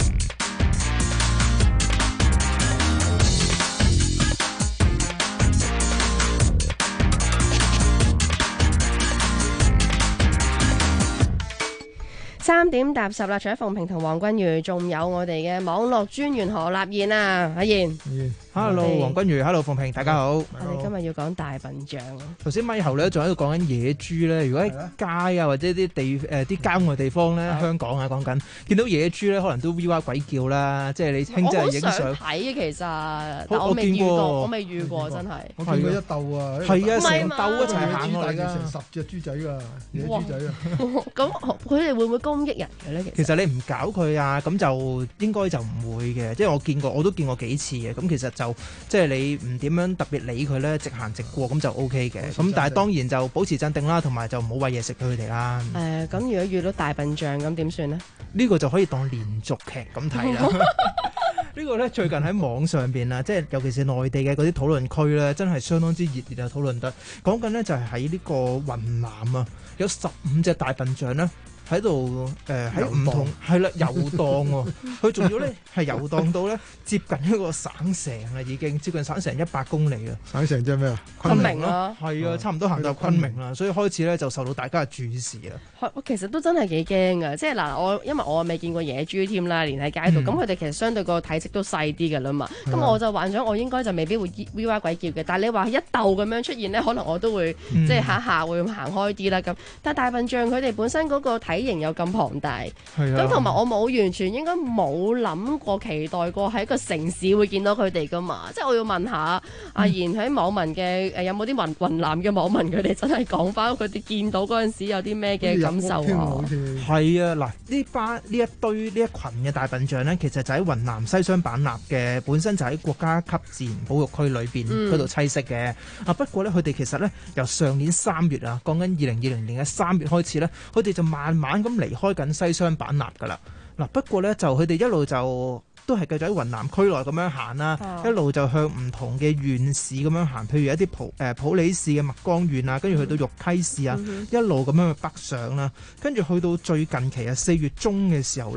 3點踏10啦，除咗鳳平同黃君如，仲有我哋嘅網絡專員何立燕啊，阿燕。 Hello， 黃君如 ，Hello， 鳳平，大家好。 我哋今日要講大笨象。 頭先咪後咧，仲喺度講緊野豬咧。如果喺街啊，或者啲啲郊外地方咧，香港啊講緊，見到野豬咧，可能都 V 哇鬼叫啦。即係你興真係影相。 我好想睇嘅其實，但我未遇過，我未遇過真係。 我見過一竇啊， 係啊，成竇一齊行過嚟㗎， 成10隻豬仔㗎，野豬仔啊。 咁佢哋會唔會攻擊人嘅咧？ 其實你唔搞佢啊，咁就應該就唔會嘅。即係我都見過幾次嘅。咁其實就即係你唔點樣特別理佢咧，直行直過咁就 O K 嘅。咁但係當然就保持鎮定啦，同埋就唔好餵嘢食俾佢哋啦。 咁如果遇到大笨象咁點算呢？ 呢個就可以當連續劇咁睇啦。呢個咧最近喺網上邊啊，即係尤其是內地嘅嗰啲討論區咧，真係相當之熱烈啊！討論得講緊呢就係喺呢個雲南啊，有15隻大笨象咧。喺度喺唔同係啦遊蕩喎，佢仲要咧係遊蕩到咧接近一個省城啦，已經接近省城100公里啦。 省城即係咩啊？ 昆明啦， 係啊，差唔多行到昆明啦，所以開始咧就受到大家嘅注視啦。 其實都真係幾驚㗎，即係嗱，因為我未見過野豬添啦，連喺街度，咁佢哋其實相對個體積都細啲㗎啦嘛。咁我就幻想我應該就未必會 V 哇鬼叫嘅，但係你話一竇咁樣出現咧，可能我都會即係下會行開啲啦咁。但係大笨象佢哋本身嗰個體型又咁龐大，咁同埋我冇完全應該冇諗過期待過喺一個城市會見到佢哋噶嘛，即係我要問下阿賢喺網民嘅有冇啲雲南嘅網民佢哋真係講翻佢哋見到嗰陣時有啲咩嘅感受啊？ 係啊，嗱呢一群嘅大笨象呢，其實就喺雲南西雙版納嘅，本身就喺國家級自然保育區裏邊嗰度棲息嘅。不過呢，佢哋其實呢，由上年3月啊，講緊2020年嘅3月開始呢，佢哋就慢慢咁離開緊西雙版納噶啦。嗱，不過呢，就佢哋一路就都係繼續喺雲南區內咁樣行啦，一路就向唔同嘅縣市咁樣行，譬如一啲普洱市嘅墨江縣啊，跟住去到玉溪市啊，一路咁樣去北上啦，跟住去到最近期4月中嘅時候呢，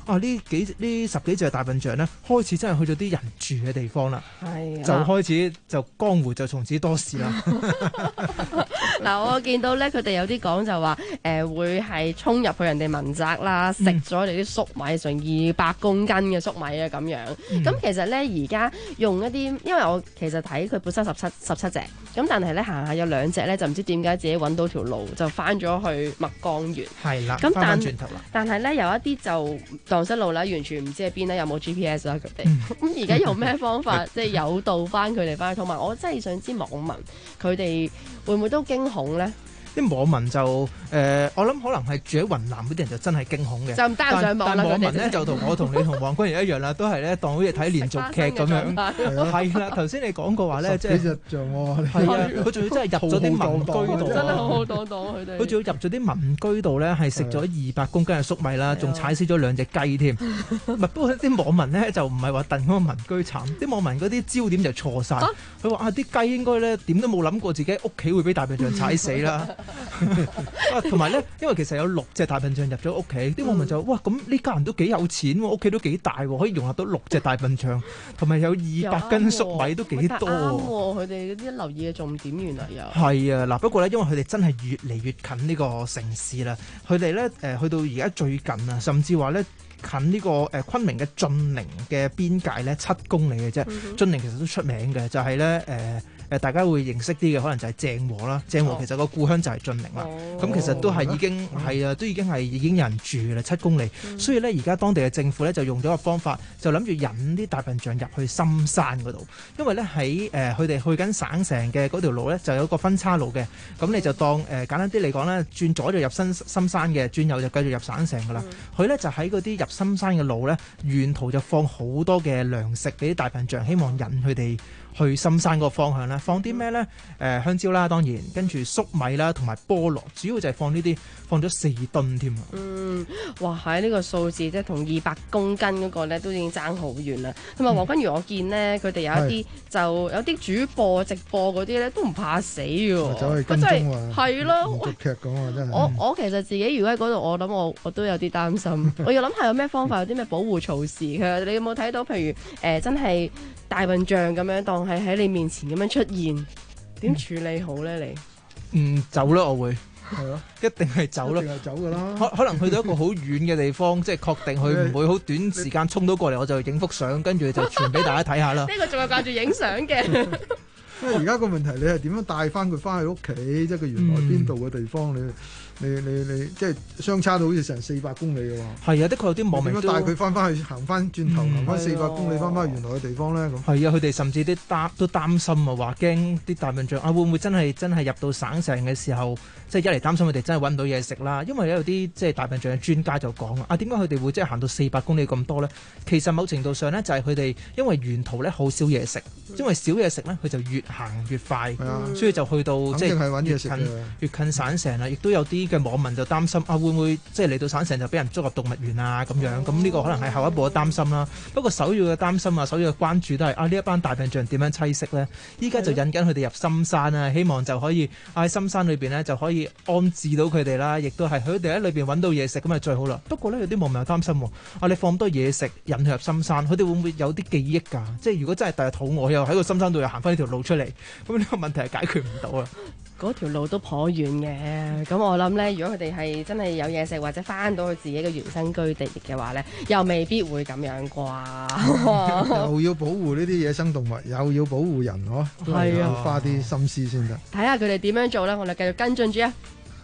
呢十幾隻大笨象咧，開始真係去咗啲人住嘅地方啦，就開始就江湖就從此多事啦。 嗱，我見到咧，佢哋有啲講就話會係衝入去人哋民宅啦，食咗你啲粟米，成200公斤嘅粟米啊咁樣。咁其實咧而家用一啲，因為我其實睇佢本身17隻，咁但係咧行下有2隻咧就唔知點解自己揾到條路就翻咗去麥江園。係啦，咁翻轉頭啦。但係咧有一啲就蕩失路啦，完全唔知喺邊咧，有冇 GPS 啦佢哋。咁而家用咩方法即係誘導翻佢哋翻去？同埋我真係想知網民佢哋會唔會都驚恐咧？ 啲網民就我諗可能係住喺雲南嗰啲人就真係驚恐嘅， 就唔單上網啦。 但網民咧就同我同你同黃君如一樣啦，都係咧當好似睇連續劇咁樣。係啦，頭先你講過話咧，即係幾隻象喎。 係啊，佢仲要真係入咗啲民居度， 真係好好擋佢哋。 佢仲要入咗啲民居度咧，係食咗200公斤嘅粟米啦，仲踩死咗2隻雞添。唔係，不過啲網民咧就唔係話戥嗰個民居慘，啲網民嗰啲焦點就錯晒。佢話啲雞應該咧點都冇諗過自己屋企會俾大笨象踩死啦。同埋咧，因為其實有6隻大笨象入咗屋企，啲網民就哇咁呢家人都幾有錢喎，屋企都幾大喎，可以容納到6隻大笨象，同埋有200斤粟米都幾多喎。 佢哋嗰啲留意嘅重點原來有係啊嗱，不過咧，因為佢哋真係越嚟越近呢個城市啦，佢哋咧去到而家最近啊，甚至話咧近呢個昆明嘅晉寧嘅邊界咧7公里嘅啫。晉寧其實都出名嘅，就係咧大家會認識啲嘅，可能就係鄭和啦。鄭和其實個故鄉就係晉寧啦。咁其實都係已經係啊，都已經有人住啦，7公里。所以咧，而家當地嘅政府咧就用咗個方法，就諗住引啲大笨象入去深山嗰度。因為咧喺佢哋去緊省城嘅嗰條路咧，就有個分岔路嘅。咁你就當簡單啲嚟講咧，轉左就入深山嘅，轉右就繼續入省城噶啦。佢咧就喺嗰啲入深山嘅路咧，沿途就放好多嘅糧食俾啲大笨象，希望引佢哋去深山嗰個方向啦。放啲咩呢？香蕉啦，當然跟住粟米啦，同埋菠蘿，主要就係放呢啲，放咗4噸添啊！ 哇！喺呢個數字即係同200公斤嗰個咧都已經爭好遠啦。同埋黃君如，我見呢，佢哋有一啲就有啲主播直播嗰啲咧都唔怕死嘅， 走去跟蹤啊！ 係咯， 連續劇咁啊，真係。我其實自己如果喺嗰度，我諗我都有啲擔心。我要諗下有咩方法，有啲咩保護措施。其實你有冇睇到？譬如真係大笨象咁樣當係喺你面前咁樣出現，點處理好咧？你走啦，我會係咯， 一定係走啦， 一定係走噶啦。 可能去到一個好遠嘅地方，即係確定佢唔會好短時間衝到過嚟，我就影幅相，跟住就傳俾大家睇下啦。 呢個仲係掛住影相嘅。 因為而家個問題，你係點樣帶翻佢翻去屋企？即係佢原來邊度嘅地方，你即係相差到好似成400公里嘅喎。 係啊，的確有啲網民都點樣帶佢翻去行翻轉頭，行翻400公里翻翻去原來嘅地方咧？咁係啊，佢哋甚至都擔心啊，話驚啲大笨象會唔會真係入到省城嘅時候，即係一嚟擔心佢哋真係揾唔到嘢食啦。因為有啲即係大笨象嘅專家就講點解佢哋會即係行到400公里咁多咧？其實某程度上咧就係佢哋因為沿途咧好少嘢食，因為少嘢食咧佢就越行越快，所以就去到即係越近省城啦。亦都有啲嘅網民就擔心會唔會即係嚟到省城就俾人捉入動物園啊咁樣。咁呢個可能係後一步嘅擔心啦。不過首要嘅擔心首要嘅關注都係呢一班大笨象點樣棲息咧？依家就引緊佢哋入深山啊，希望就可以喺深山裏邊咧就可以安置到佢哋啦。亦都係佢哋喺裏邊揾到嘢食咁就最好啦。不過咧有啲網民又擔心你放咁多嘢食引佢入深山，佢哋會唔會有啲記憶㗎？即係如果真係第日肚餓又喺個深山度又行翻呢條路出嚟，咁呢個問題係解決唔到啊！ 嗰條路都頗遠嘅，咁我諗咧，如果佢哋係真係有嘢食或者翻到去自己嘅原生居地嘅話咧，又未必會咁樣啩。 又要保護呢啲野生動物，又要保護人，都係要花啲心思先得。 睇下佢哋點樣做咧，我哋繼續跟進住啊！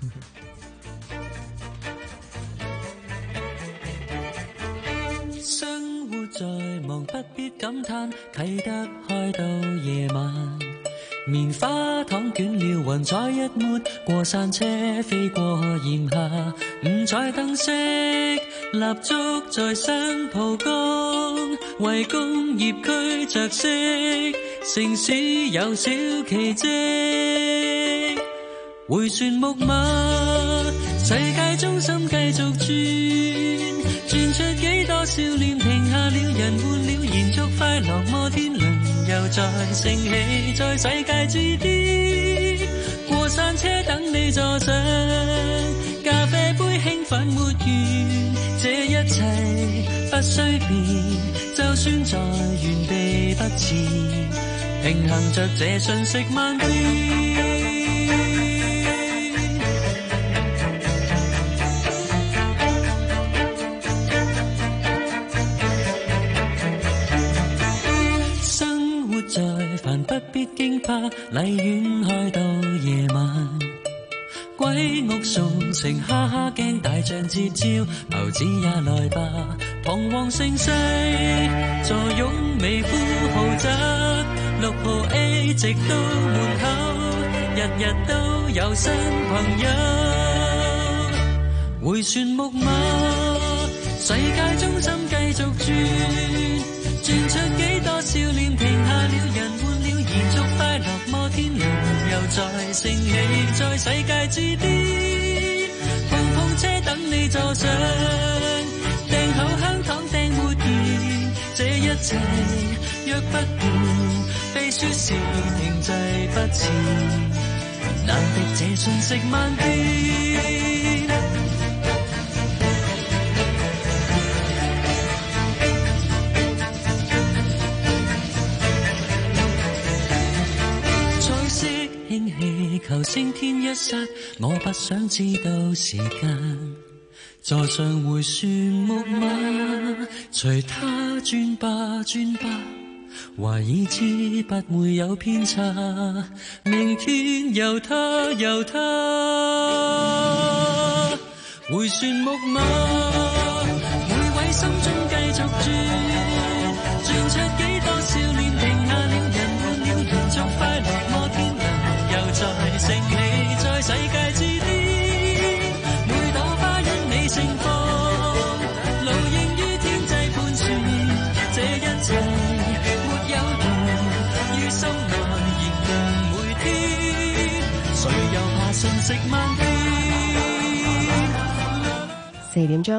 生活在忙不必感嘆，啟得開到夜晚。棉花糖捲了雲彩一抹，過山車飛過炎夏，五彩燈飾蠟燭在新蒲崗，為工業區着色，城市有小奇蹟。回旋木馬，世界中心繼續轉出幾多少年，停下了，人換了，延續快樂摩天輪。又再升起，在世界之巔，過山車等你坐上，咖啡杯興奮沒完，這一切需變，就算在原地不遲，平衡着這瞬息萬變。生活在凡不必驚怕，荔園開到夜晚。鬼屋送情，哈哈驚大象接招，猴子也來吧，彷徨盛世，坐擁美孚豪宅，6號 A 直到門口，日日都有新朋友。迴旋木馬，世界中心繼續轉，轉出幾多少年，停下了人換了，延續快樂摩天輪又再升起，在世界之巔，碰碰車等你坐上，訂好香糖訂沒言，這一切若不變，被說是停滯不前，難敵這瞬息萬變。氣球升天一剎，我不想知道時間。坐上迴旋木馬，隨他轉吧轉吧，懷疑知不會有偏差。明天由他由他，迴旋木馬，每位心中繼續轉，轉出幾多少年，停下了人換了，延續快樂摩天輪又再升起，在世界之巔，每朵花因你盛放，露映於天際盤旋，這一切沒有緣，於心內燃亮每天，誰又怕瞬息萬變。 4點鐘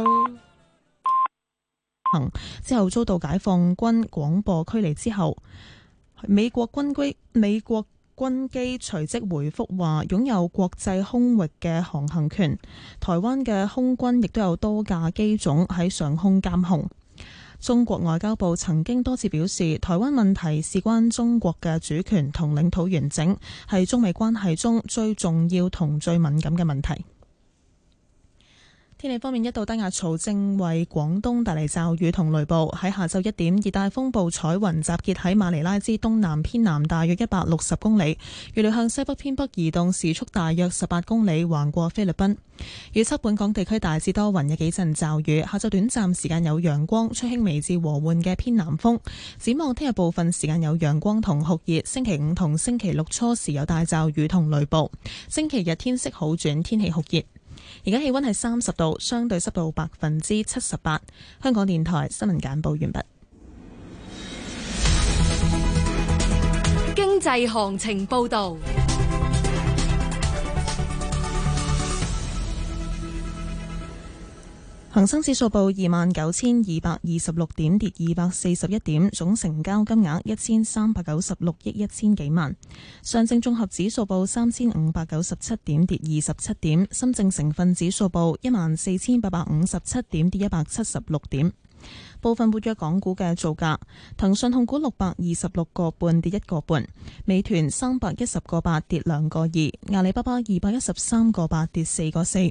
之後遭到解放軍廣播驅離之後，美國軍機隨即回覆話擁有國際空域嘅航行權，台灣嘅空軍亦都有多架機種喺上空監控。中國外交部曾經多次表示，台灣問題事關中國嘅主權同領土完整，係中美關係中最重要同最敏感嘅問題。天氣方面，一道低壓槽正為廣東帶嚟驟雨同雷暴。喺下晝1點，熱帶風暴彩雲集結喺馬尼拉之東南偏南大約160公里，預料向西北偏北移動，時速大約18公里，橫過菲律賓。預測本港地區大致多雲，有幾陣驟雨。下晝短暫時間有陽光，吹輕微至和緩嘅偏南風。展望聽日部分時間有陽光同酷熱，星期5同星期6初時有大驟雨同雷暴。星期日天色好轉，天氣酷熱。而家氣溫係30度，相對濕度78%。香港電台新聞簡報完畢。 經濟行情報道。 恒生指數報29,226點，跌241點，總成交金額1396億1000幾萬。上證綜合指數報3597點，跌27點。深證成分指數報14857點，跌176點。部分活躍港股嘅造價：騰訊控股626個半，跌1個半；美團310個8，跌2個2；阿里巴巴213個8，跌4個4。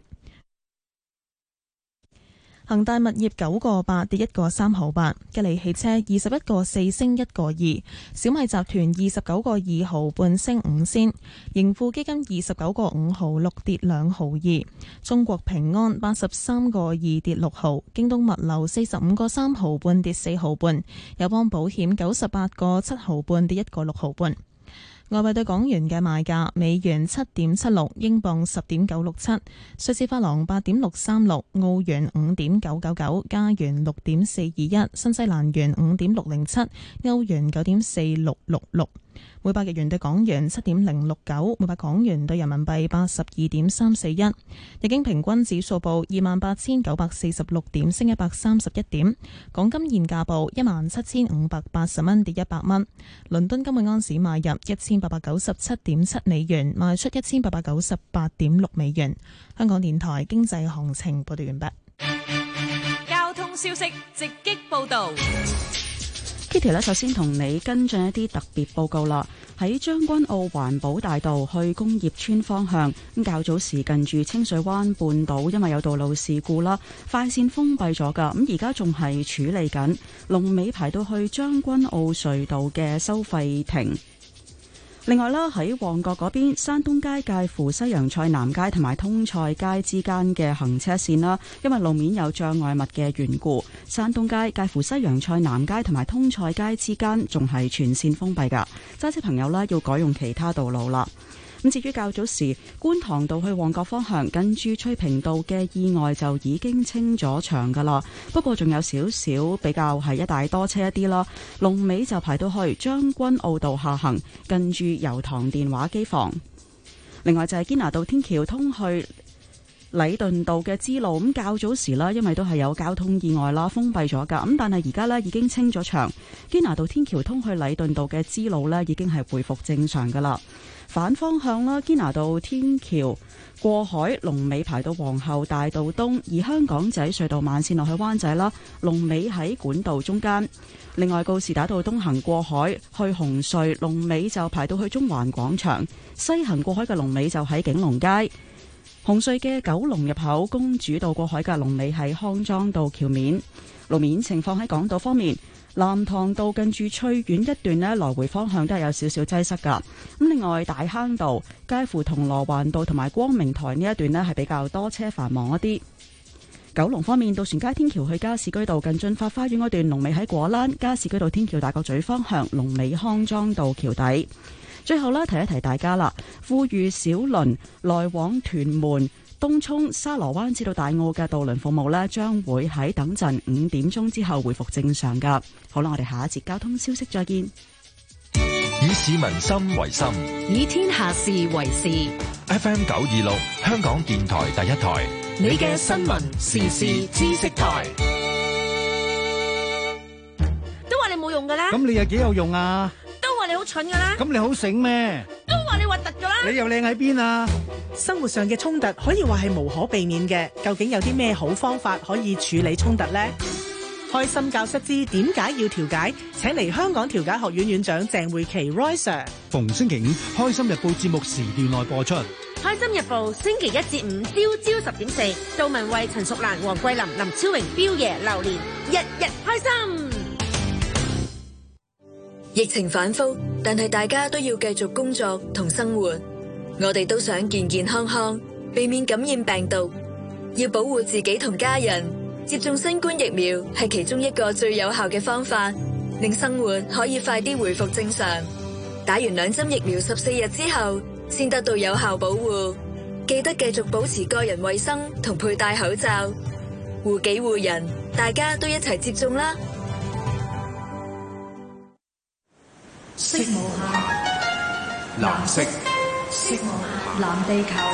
恒大物業9個8，跌1個3毫8；吉利汽車21個4，升1個2；小米集團29個2毫半，升5仙；盈富基金29個5毫6，跌2毫2；中國平安83個2，跌6毫；京東物流45個3毫半，跌4毫半；友邦保險98個7毫半，跌1個6毫半。外幣對港元嘅賣價：美元7.76，英鎊10.967，瑞士法郎8.636，澳元5.999，加元6.421，新西蘭元5.607，歐元9.4666。每百日元對港元7.069，每百港元對人民幣82.341。日經平均指數報28,946點，升131點。港金現價報17,580蚊，跌100蚊。倫敦金每盎司買入1897.7美元，賣出1898.6美元。香港電台經濟行情報道完畢。 交通消息直擊報導。 Kitty 咧，首先同你跟進一啲特別報告啦。喺將軍澳環保大道去工業村方向，咁較早時近住清水灣半島，因為有道路事故啦，快線封閉咗㗎。咁而家仲係處理緊，龍尾排到去將軍澳隧道嘅收費亭。另外啦，喺旺角嗰邊，山東街介乎西洋菜南街同埋通菜街之間嘅行車線啦，因為路面有障礙物嘅緣故，山東街介乎西洋菜南街同埋通菜街之間仲係全線封閉㗎，揸車朋友啦要改用其他道路啦。咁至於較早時觀塘道去旺角方向近住翠屏道嘅意外就已經清咗場㗎啦，不過仲有少少比較係一大多車一啲啦，龍尾就排到去將軍澳道下行近住油塘電話機房。另外就係堅拿道天橋通去禮頓道嘅支路，咁較早時啦，因為都係有交通意外啦，封閉咗㗎，咁但係而家呢已經清咗場，堅拿道天橋通去禮頓道嘅支路呢已經係恢復正常㗎啦。反方向啦，堅拿道天橋過海龍尾排到皇后大道東，而香港仔隧道慢線落去灣仔啦，龍尾喺管道中間。另外告士打道東行過海去紅隧，龍尾就排到去中環廣場，西行過海嘅龍尾就喺景隆街。紅隧嘅九龍入口公主道過海嘅龍尾喺康莊道橋面。路面情況喺港島方面，藍塘道近住翠苑一段呢，來回方向都係有少少擠塞噶。咁另外大坑道介乎銅鑼灣道同埋光明台呢一段呢，係比較多車繁忙一啲。九龍方面，渡船街天橋去加士居道近駿發花園嗰段龍尾喺果欄，加士居道天橋大角咀方向龍尾康莊道橋底。最後啦，提一提大家啦，富裕小輪來往屯門、東涌、沙螺灣至到大澳嘅渡輪服務呢，將會喺等陣5點鐘之後回復正常噶。好啦，我哋下一節交通消息再見。 以市民心為心， 以天下事為事。 FM 926，香港電台第一台， 你嘅新聞時事知識台。 都話你冇用噶啦， 咁你又幾有用啊？ 都話你好蠢噶啦， 咁你好醒咩？ 都話你核突噶啦， 你又靚喺邊啊？ 生活上嘅衝突可以話係無可避免嘅，究竟有啲咩好方法可以處理衝突呢？開心教室之點解要調解，請嚟香港調解學院院長鄭慧琪 Roy Sir。 逢星期5開心日報節目時段內播出。 開心日報星期1至5朝10點4，杜文慧、陳淑蘭、黃桂林、林超榮、彪爺、榴蓮，日日開心。 疫情反覆，但係大家都要繼續工作同生活。我哋都想健健康康，避免感染病毒，要保護自己同家人。接種新冠疫苗係其中一個最有效嘅方法，令生活可以快啲回復正常。打完2針疫苗14日之後，先得到有效保護。記得繼續保持個人衛生同佩戴口罩，護己護人，大家都一齊接種啦。 色無限，藍色。色無限，藍地球。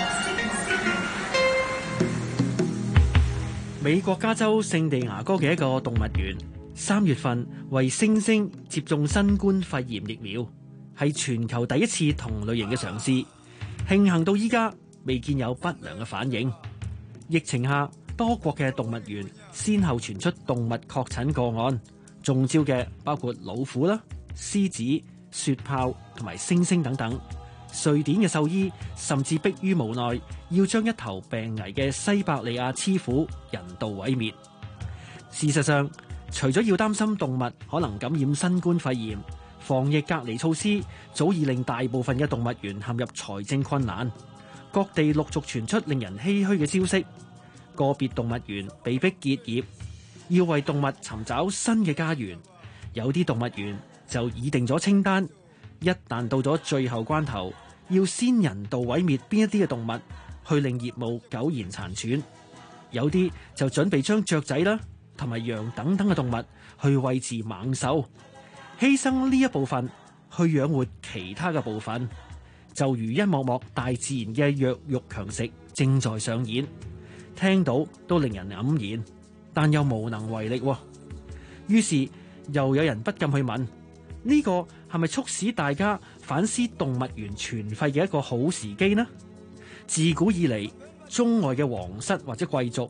美國加州聖地牙哥嘅一個動物園，3月份為猩猩接種新冠肺炎疫苗，係全球第一次同類型嘅嘗試。慶幸到依家未見有不良嘅反應。疫情下，多國嘅動物園先後傳出動物確診個案，中招嘅包括老虎啦、獅子、雪豹同埋猩猩等等。瑞典嘅獸醫甚至迫於無奈，要將一頭病危嘅西伯利亞雌虎人道毀滅。事實上，除咗要擔心動物可能感染新冠肺炎，防疫隔離措施早已令大部分嘅動物園陷入財政困難。各地陸續傳出令人唏噓嘅消息，個別動物園被迫結業，要為動物尋找新嘅家園。有啲動物園就擬定咗清單，一旦到咗最後關頭，要先人道毀滅邊一啲嘅動物，去令業務苟延殘喘。有啲就準備將雀仔啦，同埋羊等等嘅動物去餵飼猛獸，犧牲呢一部分去養活其他嘅部分，就如一幕幕大自然嘅弱肉強食正在上演。聽到都令人黯然，但又無能為力。於是又有人不禁去問：呢個係咪促使大家反思動物園全廢嘅一個好時機呢？自古以嚟，中外嘅皇室或者貴族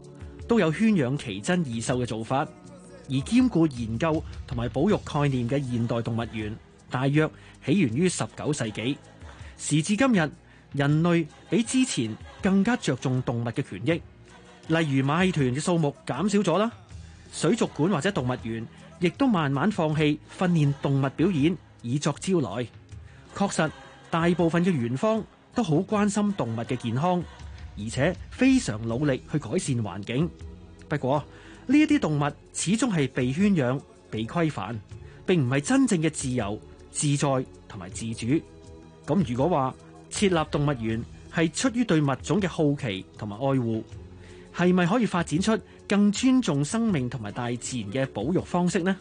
都有圈養奇珍異獸嘅做法，而兼顧研究同埋保育概念嘅現代動物園，大約起源於19世紀。時至今日，人類比之前更加着重動物嘅權益，例如馬戲團嘅數目減少咗啦，水族館或者動物園亦都慢慢放棄訓練動物表演以作招來。確實，大部分嘅園方都好關心動物嘅健康，而且非常努力去改善環境。不過呢一啲動物始終係被圈養、被規範，並唔係真正嘅自由、自在同埋自主。咁如果話設立動物園係出於對物種嘅好奇同埋愛護，係咪可以發展出更尊重生命同埋大自然嘅保育方式呢？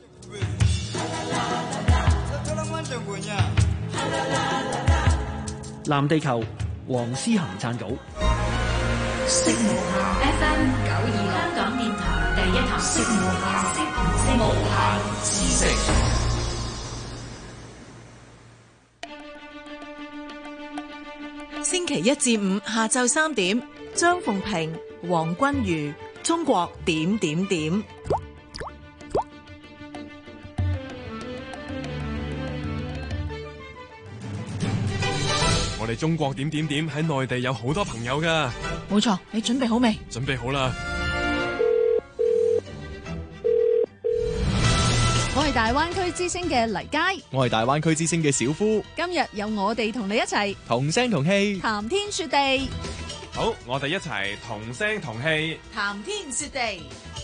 藍地球，黃思恒撰稿。 FM 926香港電台第一台，無限知識。 星期一至五下晝3點，張鳳平、黃君如，中國點點點。 我哋中國點點點喺內地有好多朋友㗎。 冇錯，你準備好未？ 準備好啦。 我係大灣區之星嘅黎佳， 我係大灣區之星嘅小夫。 今日有我哋同你一齊同聲同氣， 談天說地。 好，我哋一齊同聲同氣， 談天說地。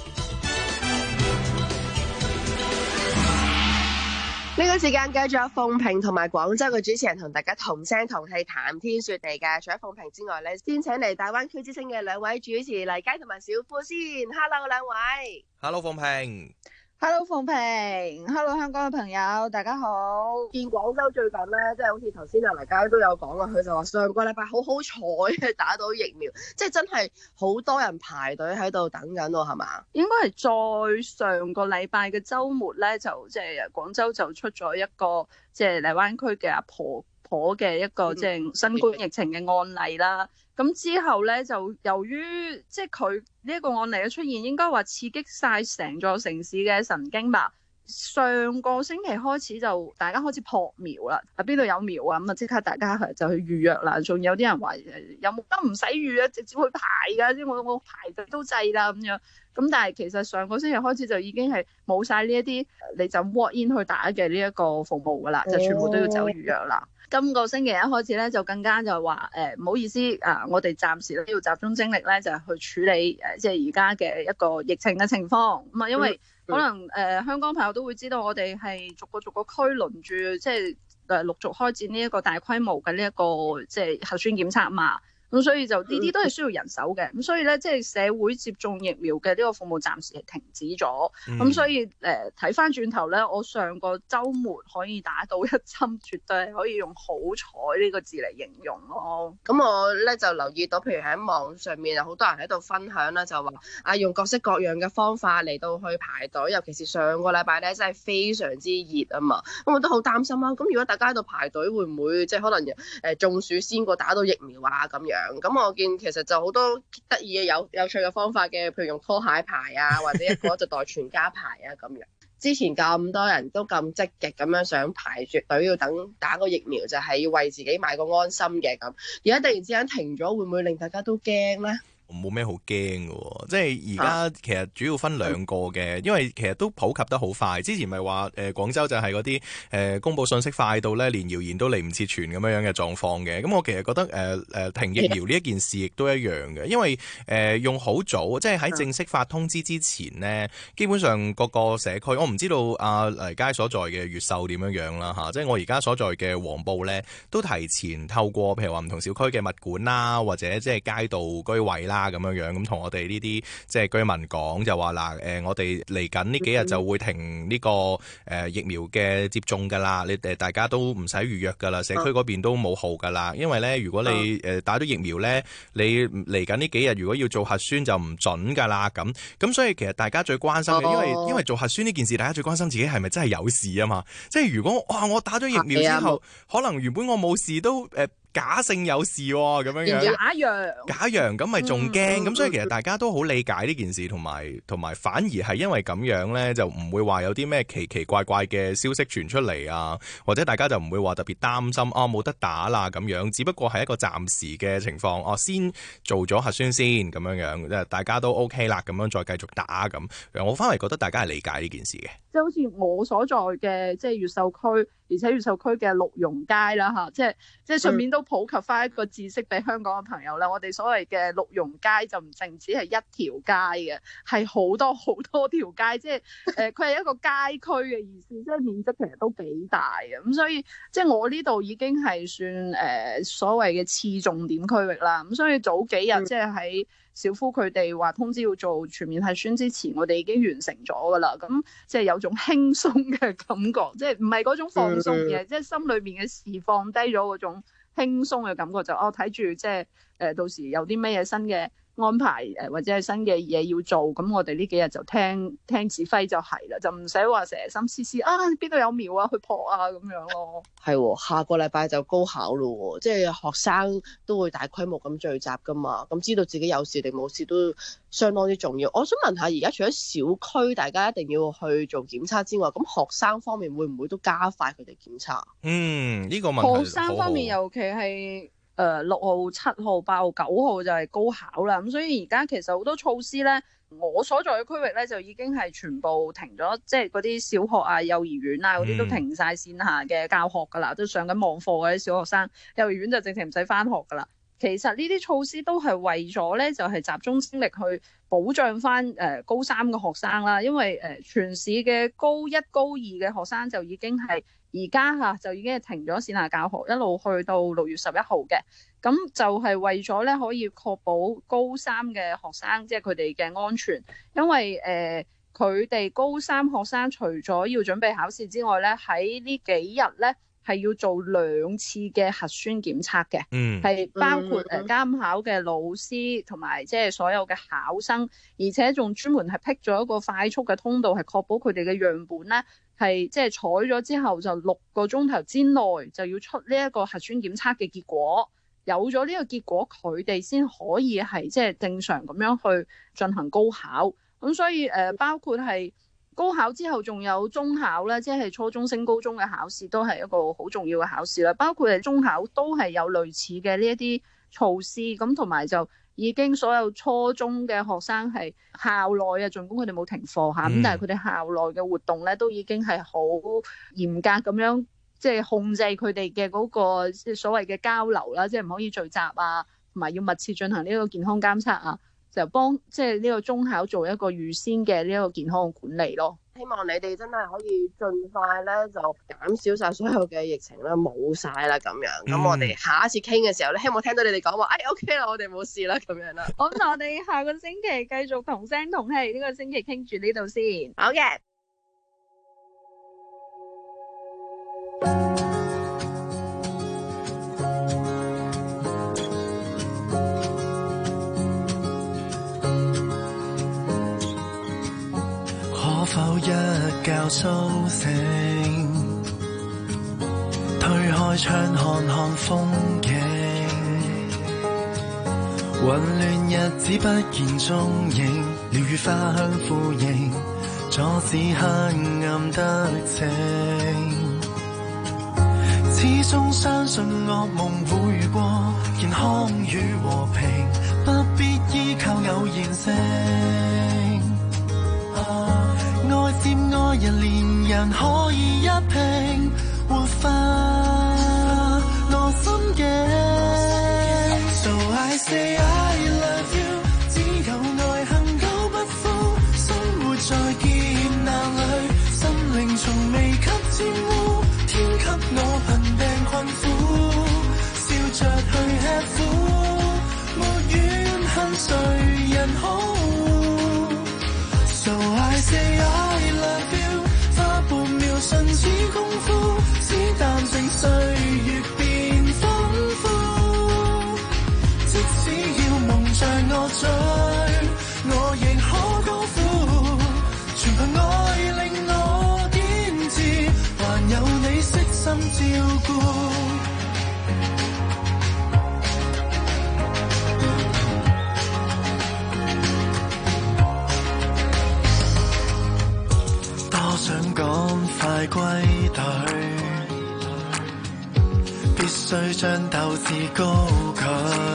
呢個時間繼續有鳳萍同埋廣州嘅主持人同大家同聲同氣談天說地嘅。除咗鳳萍之外咧，先請嚟大灣區之星嘅兩位主持黎佳同埋小夫先。Hello 兩位。 Hello 鳳萍。 Hello 鳳萍 ，Hello 香港嘅朋友，大家好。 見廣州最近咧，即係好似頭先阿黎佳都有講啊，佢就話上個禮拜好彩打到疫苗，即係真係好多人排隊喺度等緊喎，係嘛？ 應該係再上個禮拜嘅週末咧，就即係廣州就出咗一個即係荔灣區嘅阿婆嘅一個即係新冠疫情嘅案例啦。咁之後咧，就由於即係佢呢一個案例嘅出現，應該話刺激晒成座城市嘅神經吧。上個星期開始就大家開始撲苗啦，邊度有苗啊？咁啊即刻大家就去預約啦。仲有啲人話有冇得唔使預約，直接去排㗎？即係我排隊都制啦咁樣。咁但係其實上個星期開始就已經係冇晒呢一啲你就 walk in 去打嘅呢一個服務㗎啦，就全部都要走預約啦。今個星期一開始咧，就更加就話唔好意思我哋暫時要集中精力咧，就係去處理即係而家嘅一個疫情嘅情況。咁啊，因為可能香港朋友都會知道，我哋係逐個區輪住，即係陸續開展呢一個大規模嘅呢一個即係核酸檢測嘛。咁所以就呢啲都係需要人手嘅，咁所以咧即係社會接種疫苗嘅呢個服務暫時係停止咗，咁所以睇翻轉頭咧，我上個週末可以打到1針，絕對係可以用好彩呢個字嚟形容咯。 咁我咧就留意到，譬如喺網上面好多人喺度分享啦，就話用各式各樣嘅方法嚟到去排隊，尤其是上個禮拜咧真係非常之熱啊嘛，咁我都好擔心啦。咁如果大家喺度排隊，會唔會即係可能中暑先過打到疫苗啊咁樣？咁我見其實就好多得意嘅有趣嘅方法嘅，譬如用拖鞋排啊，或者一個就代全家排啊咁樣。之前咁多人都咁積極咁樣想排住隊要等打個疫苗，就係要為自己買個安心嘅咁。而家突然之間停咗，會唔會令大家都驚呢？ 冇咩好驚嘅喎，即係而家其實主要分兩個嘅，因為其實都普及得好快。之前咪話廣州就係嗰啲公佈信息快到咧，連謠言都嚟唔切傳咁樣嘅狀況嘅。咁我其實覺得停疫苗呢一件事亦都一樣嘅，因為用好早，即係喺正式發通知之前呢，基本上各個社區，我唔知道阿黎佳所在嘅越秀點樣啦嚇，即係我而家所在嘅黃埔咧，都提前透過譬如話唔同小區嘅物管啦，或者即係街道居委啦。咁樣咁同我哋呢啲即係居民講，就話嗱我哋嚟緊呢幾日就會停呢個疫苗嘅接種㗎啦，你大家都唔使預約㗎啦，社區嗰邊都冇號㗎啦，因為咧如果你打咗疫苗咧，你嚟緊呢幾日如果要做核酸就唔準㗎啦，咁所以其實大家最關心嘅，因為做核酸呢件事，大家最關心自己係咪真係有事啊嘛，即係如果我打咗疫苗之後，可能原本我冇事都假性有事喎，咁樣假陽咁咪仲驚，咁所以其實大家都好理解呢件事，同埋反而係因為咁樣咧，就唔會話有啲咩奇奇怪怪嘅消息傳出嚟啊，或者大家就唔會話特別擔心冇得打啦咁樣，只不過係一個暫時嘅情況，先做咗核酸先咁樣，大家都 OK 啦，咁樣再繼續打咁。我反而覺得大家係理解呢件事嘅。 即係好似我所在嘅即係越秀區，而且越秀區嘅鹿茸街啦嚇，即係順便都普及翻一個知識俾香港嘅朋友啦。我哋所謂嘅鹿茸街就唔淨止係一條街嘅，係好多好多條街，即係佢係一個街區嘅意思，即係面積其實都幾大嘅。咁所以即係我呢度已經係算所謂嘅次重點區域啦。咁所以早幾日即係喺小夫佢哋話通知要做全面核酸之前，我哋已經完成咗噶啦。咁即係有種輕鬆嘅感覺，即係唔係嗰種放鬆嘅，即係心裏面嘅事放低咗嗰種輕鬆嘅感覺，就睇住即係到時有啲咩嘢新嘅安排或者係新嘅嘢要做，咁我哋呢幾日就聽指揮就係啦，就唔使話成日心思思邊度有苗啊去撲啊咁樣咯。 係下個禮拜就高考咯，即係學生都會大規模咁聚集噶嘛，咁知道自己有事定冇事都相當之重要。我想問下，而家除咗小區大家一定要去做檢測之外，咁學生方面會唔會都加快佢哋檢測？ 呢個問題學生方面尤其係6號、7號、8號、9號就係高考啦，咁所以而家其實好多措施咧，我所在嘅區域咧就已經係全部停咗，即係嗰啲小學啊、幼兒園啊嗰啲都停晒線下嘅教學噶啦，都上緊網課嘅啲小學生，幼兒園就直情唔使返學噶啦。其實呢啲措施都係為咗咧，就係集中精力去保障翻高3嘅學生啦，因為全市嘅高1、高2嘅學生就已經係而家就已經係停咗線下教學，一路去到6月11號嘅，咁就係為咗咧可以確保高3嘅學生即係佢哋嘅安全，因為佢哋高3學生除咗要準備考試之外咧，喺呢幾日咧係要做2次嘅核酸檢測嘅，係包括監考嘅老師同埋即係所有嘅考生，而且仲專門係闢咗一個快速嘅通道，係確保佢哋嘅樣本咧係即係採咗之後就6個鐘頭之內就要出呢一個核酸檢測嘅結果，有咗呢個結果佢哋先可以係即係正常咁樣去進行高考。咁所以包括係高考之後仲有中考咧，即係初中升高中嘅考試都係一個好重要嘅考試啦。包括係中考都係有類似嘅呢一啲措施，咁同埋就已經所有初中嘅學生係校內盡管佢哋冇停課嚇，咁但係佢哋校內嘅活動咧都已經係好嚴格咁樣，即係控制佢哋嘅嗰個所謂嘅交流啦，即係唔可以聚集啊，同埋要密切進行呢個健康監測啊。就幫即係呢個中考做一個預先嘅呢一個健康嘅管理咯。 希望你哋真係可以盡快咧就減少晒所有嘅疫情啦，冇晒啦咁樣。咁我哋下一次傾嘅時候咧，希望聽到你哋講話，OK 啦，我哋冇事啦咁樣啦。 咁我哋下個星期繼續同聲同氣，呢個星期傾住呢度先。 好嘅。 可否一覺蘇醒，推開窗看看風景，混亂日子不見蹤影，鳥語花香呼應，阻止黑暗得逞。始終相信惡夢會過，健康與和平不必依靠偶然性。愛接愛人，連人可以一拼，活化我心境。So I say I love you， 只有愛恒久不枯，生活在劫難裏，心靈從未給沾污，天給我貧病困苦，笑着去吃苦，沒怨恨誰人好。So I say I love you， 花半秒瞬似功夫，只淡靜歲月變豐富。即使要夢在我醉，我仍可高呼，全憑愛令我堅持，還有你悉心照顧。 我想趕快歸隊，必須將鬥志高舉。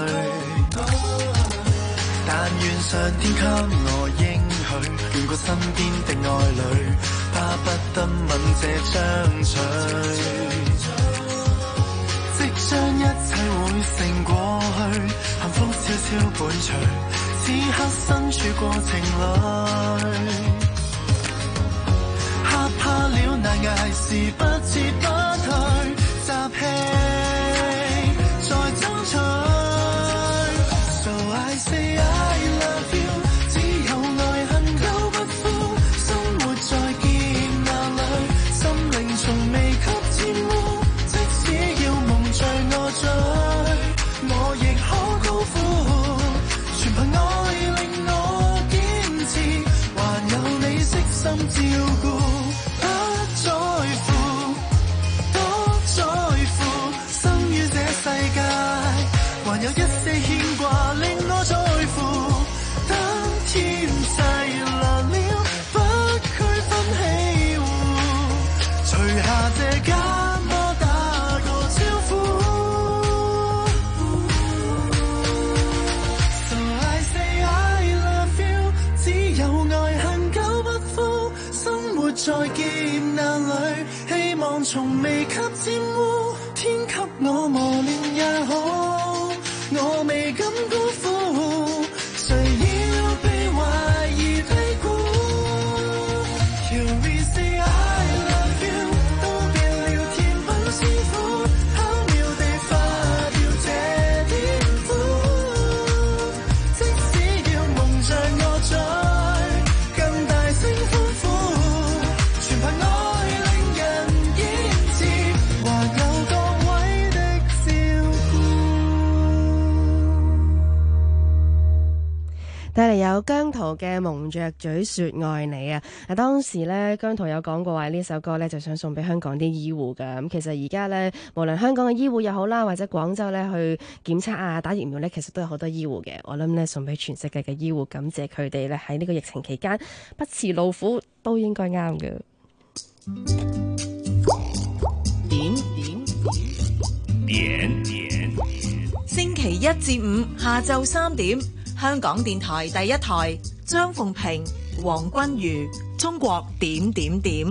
但願上天給我應許，願過身邊的愛侶，巴不得吻這張嘴。即將一切會成過去，幸福悄悄伴隨，此刻身處過程裏。嚇怕了難捱時不撤不退，集氣再爭取。So I say I love you， 只有愛恨久不枯，生活在劫難裏，心靈從未給玷污。即使要蒙在我嘴，我亦可高呼，全憑愛令我堅持，還有你悉心照顧。還有一些牽掛令我在乎，當天際難了，不區分喜惡，除下這緘默打個招呼。So I say I love you， 只有愛恨久不枯，生活在劫難裏，希望從未給玷污，天給我磨練也好。我未敢辜負，誰要被懷疑低估 ？You will say I love you， 都變了甜品師傅，巧妙地化掉這點苦。即使要蒙着我嘴，更大聲歡呼，全憑愛令人堅持，還有各位的照顧。 帶嚟有姜濤嘅蒙着嘴說愛你啊！當時咧姜濤有講過話呢首歌咧就想送俾香港啲醫護噶。咁其實而家咧無論香港嘅醫護又好啦，或者廣州咧去檢測啊、打疫苗咧，其實都有好多醫護嘅。我諗咧送俾全世界嘅醫護，感謝佢哋咧喺呢個疫情期間不辭勞苦，都應該啱嘅。 點星期一至五下晝3點。香港電台第一台，張鳳平、黃君如，中國點點點。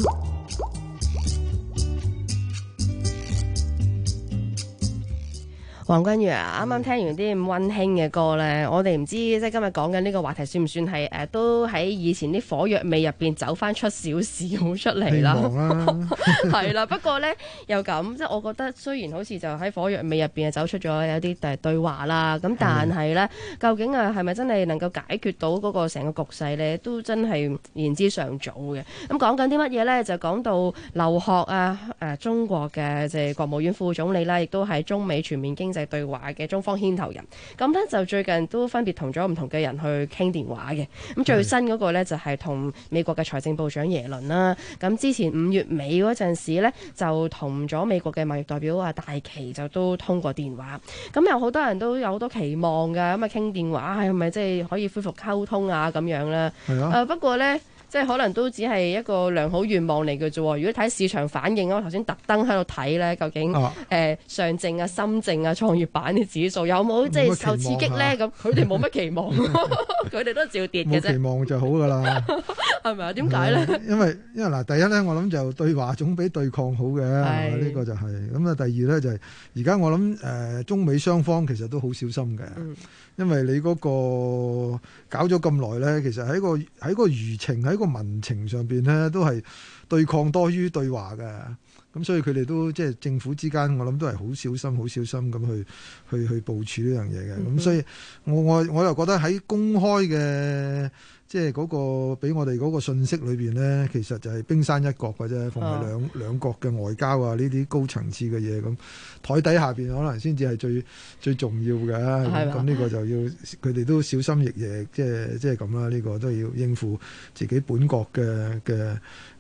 黃君如啊，啱啱聽完啲咁溫馨嘅歌呢，我哋唔知即係今日講緊呢個話題算唔算係都喺以前啲火藥味入邊走翻出少少出嚟啦？係啦，不過呢，又咁，即係我覺得雖然好似就喺火藥味入邊走出咗有啲對話啦，咁但係呢，究竟係咪真係能夠解決到嗰個成個局勢呢？都真係言之尚早嘅。咁講緊啲乜嘢呢？就講到劉鶴啊，中國嘅即係國務院副總理啦，亦都係中美全面經濟對話嘅中方牽頭人，咁呢就最近都分別同咗唔同嘅人去傾電話嘅。咁最新嗰個呢，就係同美國嘅財政部長耶倫啦。咁之前5月尾嗰陣時呢，就同咗美國嘅貿易代表戴琪就都通過電話。咁有好多人都有好多期望㗎，咁啊傾電話係咪即係可以恢復溝通啊咁樣咧？係啊。不過呢，即係可能都只係一個良好願望嚟嘅啫。如果睇市場反應，我頭先特登喺度睇咧，究竟上證啊、深證啊、創業板啲指數有冇即係受刺激咧？咁佢哋冇乜期望，佢哋都照跌嘅啫。 冇期望就好㗎啦， 係咪啊？點解咧？ 因為嗱，第一咧，我諗就對話總比對抗好嘅，呢個就係咁啊。第二咧就係而家我諗中美雙方其實都好小心嘅。因為你嗰個搞咗咁耐咧，其實喺個輿情喺個民情上邊咧，都係對抗多於對話嘅。咁所以佢哋都即係政府之間，我諗都係好小心咁去部署呢樣嘢嘅。咁所以我又覺得喺公開嘅即係嗰個俾我哋嗰個信息裏邊咧，其實就係冰山一角嘅啫，逢係兩國嘅外交啊呢啲高層次嘅嘢，咁台底下邊可能先至係最重要嘅。咁呢個就要佢哋都小心翼翼，即係咁啦。呢個都要應付自己本國嘅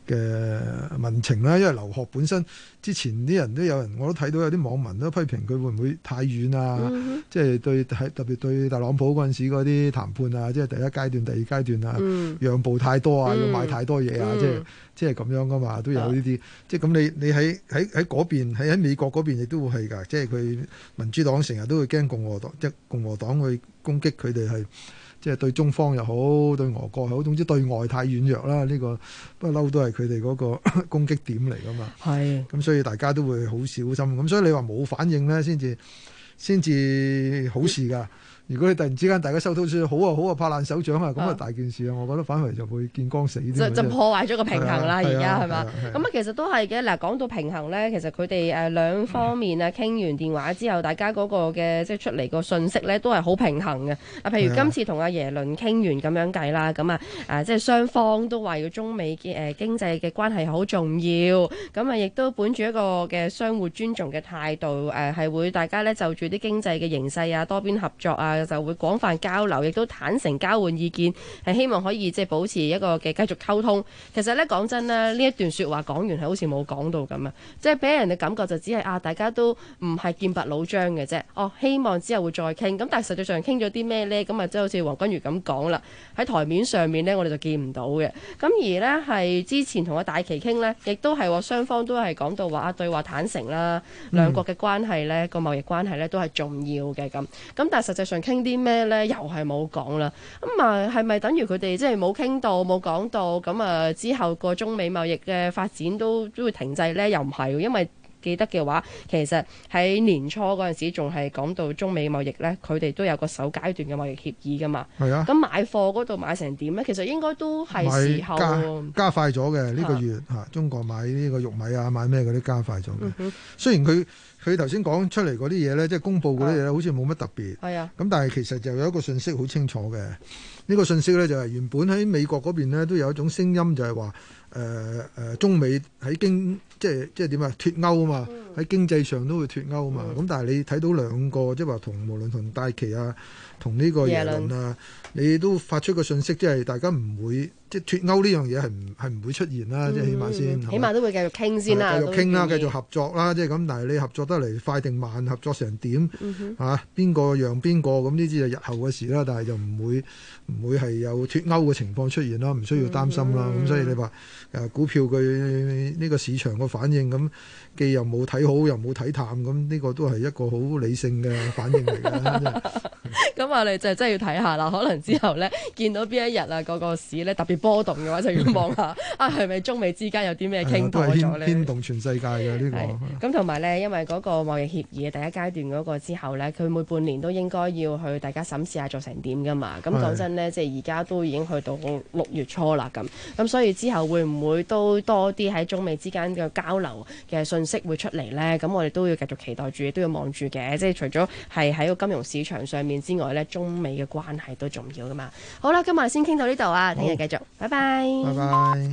民情啦。因為留學本身之前啲人都有人，我都睇到有啲網民都批評佢會唔會太遠啊？即係特別對特朗普嗰陣時嗰啲談判啊，即係第一階段、第二階段啊，讓步太多啊，要買太多嘢啊，即係咁樣噶嘛，都有呢啲。即係咁你喺嗰邊喺美國嗰邊亦都會係㗎，即係佢民主黨成日都會驚共和黨，即係共和黨去攻擊佢哋係。即係對中方又好，對俄國又好，總之對外太軟弱啦。呢個不嬲都係佢哋嗰個攻擊點嚟㗎嘛。係。咁所以大家都會好小心。咁所以你話冇反應咧，先至好事㗎。如果你突然之間大家收到好啊好啊拍爛手掌啊，咁啊大件事啊，我覺得反為就會見光死啲。 就破壞咗個平衡啦，而家係嘛？咁啊，其實都係嘅。嗱，講到平衡咧，其實佢哋兩方面啊傾完電話之後，大家嗰個嘅即係出嚟個訊息咧，都係好平衡嘅。啊，譬如今次同阿耶倫傾完咁樣計啦，咁啊即係雙方都話要中美嘅經濟嘅關係好重要，咁啊亦都本住一個嘅相互尊重嘅態度，係會大家咧就住啲經濟嘅形勢啊、多邊合作啊。就會廣泛交流，亦都坦誠交換意見，係希望可以即係保持一個嘅繼續溝通。其實咧講真咧，呢一段説話講完係好似冇講到咁啊，即係俾人嘅感覺就只係大家都唔係劍拔弩張嘅啫。希望之後會再傾。咁但係實際上傾咗啲咩呢？咁啊即係好似黃君如咁講啦，喺台面上面呢，我哋就見唔到嘅。咁而呢，係之前同阿戴琪傾呢，亦都係雙方都係講到話對話坦誠啦，兩國嘅關係呢，個貿易關係呢，都係重要嘅咁。咁但係實際上傾啲咩呢？又係冇講啦。咁啊，係咪等於佢哋即係冇傾到、冇講到？咁啊，之後個中美貿易嘅發展都會停滯呢？又唔係，因為記得嘅話，其實喺年初嗰陣時仲係講到中美貿易呢，佢哋都有個首階段嘅貿易協議噶嘛。係啊。咁買貨嗰度買成點呢？其實應該都係時候加快咗嘅呢個月嚇，中國買呢個玉米啊，買咩嗰啲加快咗嘅。雖然佢頭先講出嚟嗰啲嘢咧，即係公佈嗰啲嘢好似冇乜特別。係啊。咁但係其實就有一個信息好清楚嘅。呢個信息咧就係原本喺美國嗰邊咧都有一種聲音，就係話中美喺即係點啊脫歐啊嘛，喺經濟上都會脫歐啊嘛。咁但係你睇到兩個即係話無論同戴琪啊，同呢個耶倫啊，你都發出個信息，即係大家唔會即係脫歐呢樣嘢係唔會出現啦。即係起碼先， 起碼都會繼續傾先啦， 繼續傾啦，繼續合作啦。即係咁，但係你合作得嚟快定慢，合作成點嚇？邊個讓邊個咁呢啲就日後嘅事啦。但係就唔會係有脫歐嘅情況出現啦，唔需要擔心啦。咁所以你話股票佢呢個市場個反應咁，既又冇睇好又冇睇淡，咁呢個都係一個好理性嘅反應嚟嘅。 咁我哋就真係要睇下啦。可能之後呢，見到邊一日啊，個市呢特別波動嘅話，就要望下係咪中美之間有啲咩傾多咗呢？ 牽動全世界嘅呢個。 咁同埋呢，因為嗰個貿易協議嘅第一階段嗰個之後呢，佢每半年都應該要去大家審視下做成點噶嘛。咁講真呢，即係而家都已經去到6月初啦咁所以之後會唔會都多啲喺中美之間嘅交流嘅信息會出嚟呢？咁我哋都要繼續期待住，亦都要望住嘅。即係除咗係喺個金融市場上面之外呢，中美嘅關係都重要噶嘛。好啦，今日先傾到呢度啊，聽日繼續，拜拜。 拜拜。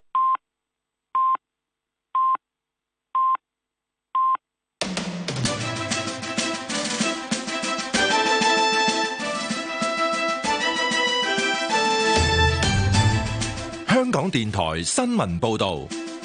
香港電台新聞報道。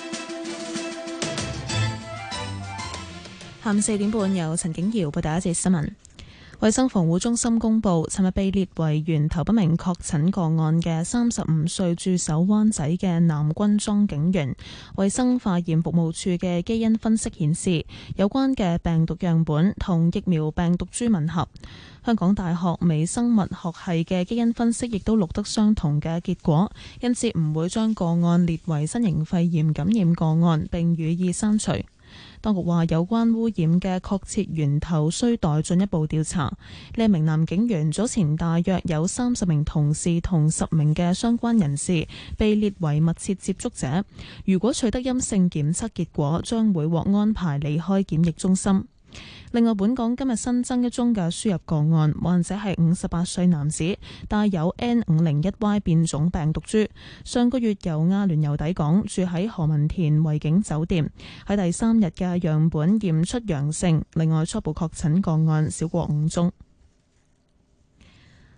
下午4點半，由陳景瑤報道一節新聞。衛生防護中心公布，尋日被列為源頭不明確診個案嘅35歲駐守灣仔嘅男軍裝警員，衛生化驗服務處嘅基因分析顯示，有關嘅病毒樣本同疫苗病毒株吻合。香港大學微生物學系嘅基因分析亦都錄得相同嘅結果，因此唔會將個案列為新型肺炎感染個案，並予以刪除。當局話有關污染嘅確切源頭需待進一步調查。呢一名男警員早前大約有30名同事同10名嘅相關人士被列為密切接觸者，如果取得陰性檢測結果，將會獲安排離開檢疫中心。另外，本港今日新增一宗嘅輸入個案，患者係58歲男子，帶有 N501Y 變種病毒株，上個月由阿聯酋抵港，住喺何文田維景酒店，喺第3日嘅樣本驗出陽性。另外，初步確診個案少過5宗。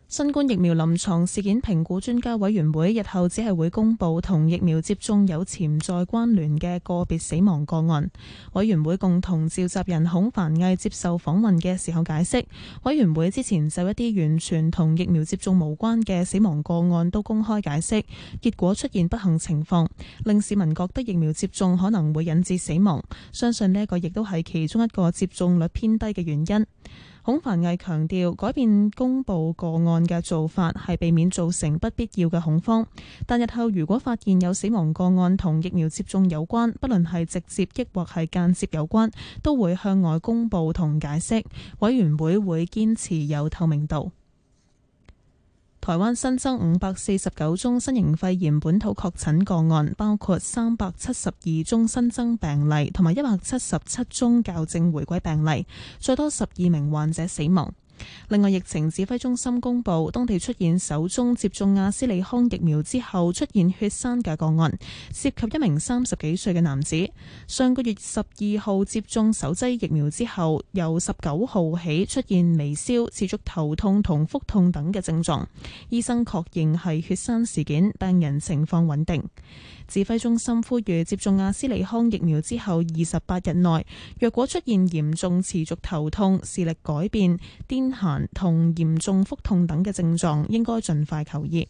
新冠疫苗臨床事件評估專家委員會日後只係會公布同疫苗接種有潛在關聯嘅個別死亡個案。委員會共同召集人孔繁毅接受訪問嘅時候解釋，委員會之前就一啲完全同疫苗接種無關嘅死亡個案都公開解釋，結果出現不幸情況，令市民覺得疫苗接種可能會引致死亡。相信呢一個亦都係其中一個接種率偏低嘅原因。孔繁毅強調，改變公佈個案嘅做法係避免造成不必要嘅恐慌，但日後如果發現有死亡個案同疫苗接種有關，不論係直接抑或係間接有關，都會向外公佈同解釋。委員會會堅持有透明度。台灣新增549宗新型肺炎本土確診個案，包括372宗新增病例同埋177宗校正回歸病例，再多12名患者死亡。另外，疫情指揮中心公布，當地出現首宗接種阿斯利康疫苗之後出現血栓嘅個案，涉及一名30幾歲嘅男子。上個月12號接種首劑疫苗之後，由19號起出現微燒、持續頭痛同腹痛等嘅症狀，醫生確認係血栓事件，病人情況穩定。指揮中心呼籲接種阿斯利康疫苗之後28日內，若果出現嚴重持續頭痛、視力改變、癲癇同嚴重腹痛等嘅症狀，應該盡快求醫。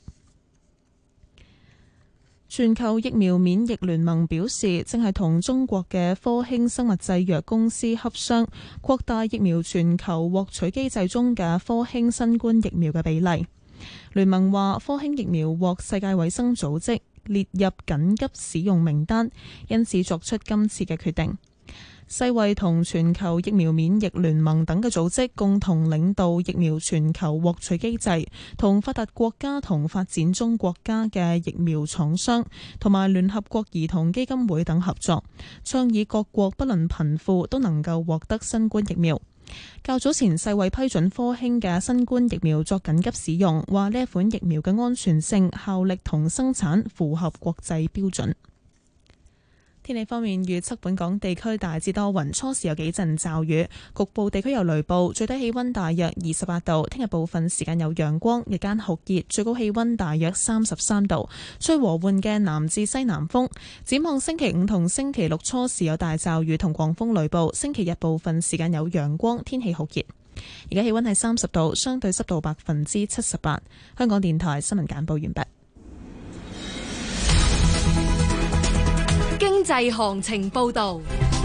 全球疫苗免疫聯盟表示，正係同中國嘅科興生物製藥公司洽商，擴大疫苗全球獲取機制中嘅科興新冠疫苗嘅比例。聯盟話，科興疫苗獲世界衛生組織列入緊急使用名單，因此作出今次嘅決定。世衛同全球疫苗免疫聯盟等嘅組織共同領導疫苗全球獲取機制，同發達國家同發展中國家嘅疫苗廠商同埋聯合國兒童基金會等合作，倡議各國不論貧富都能夠獲得新冠疫苗。較早前世衛批准科興嘅新冠疫苗作緊急使用，話呢一款疫苗嘅安全性、效力同生產符合國際標準。天氣方面，預測本港地區大致多雲，初時有幾陣驟雨，局部地區有雷暴，最低氣溫大約28度。聽日部分時間有陽光，日間酷熱，最高氣溫大約33度，吹和緩嘅南至西南風。展望星期五同星期六初時有大驟雨同狂風雷暴，星期日部分時間有陽光，天氣酷熱。而家氣溫係30度，相對濕度78%。香港電台新聞簡報完畢。 經濟行情報道。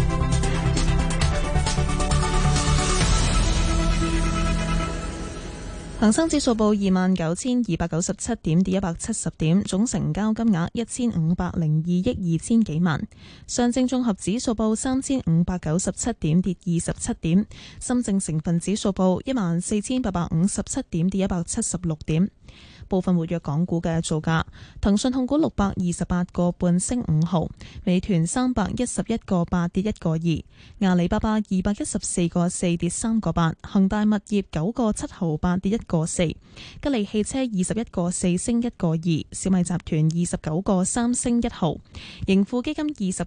恒生指數報29,297點，跌170點，總成交金額1502億2000幾萬。上證綜合指數報3597點，跌27點。深證成分指數報14857點，跌176點。部分活躍港股嘅造價：騰訊控股628個半升5毫，美團311個8跌1個2，阿里巴巴214個4跌3個8，恒大物業9個7毫8跌1個4，吉利汽車21個4升1個2，小米集團29個3升1毫，盈富基金20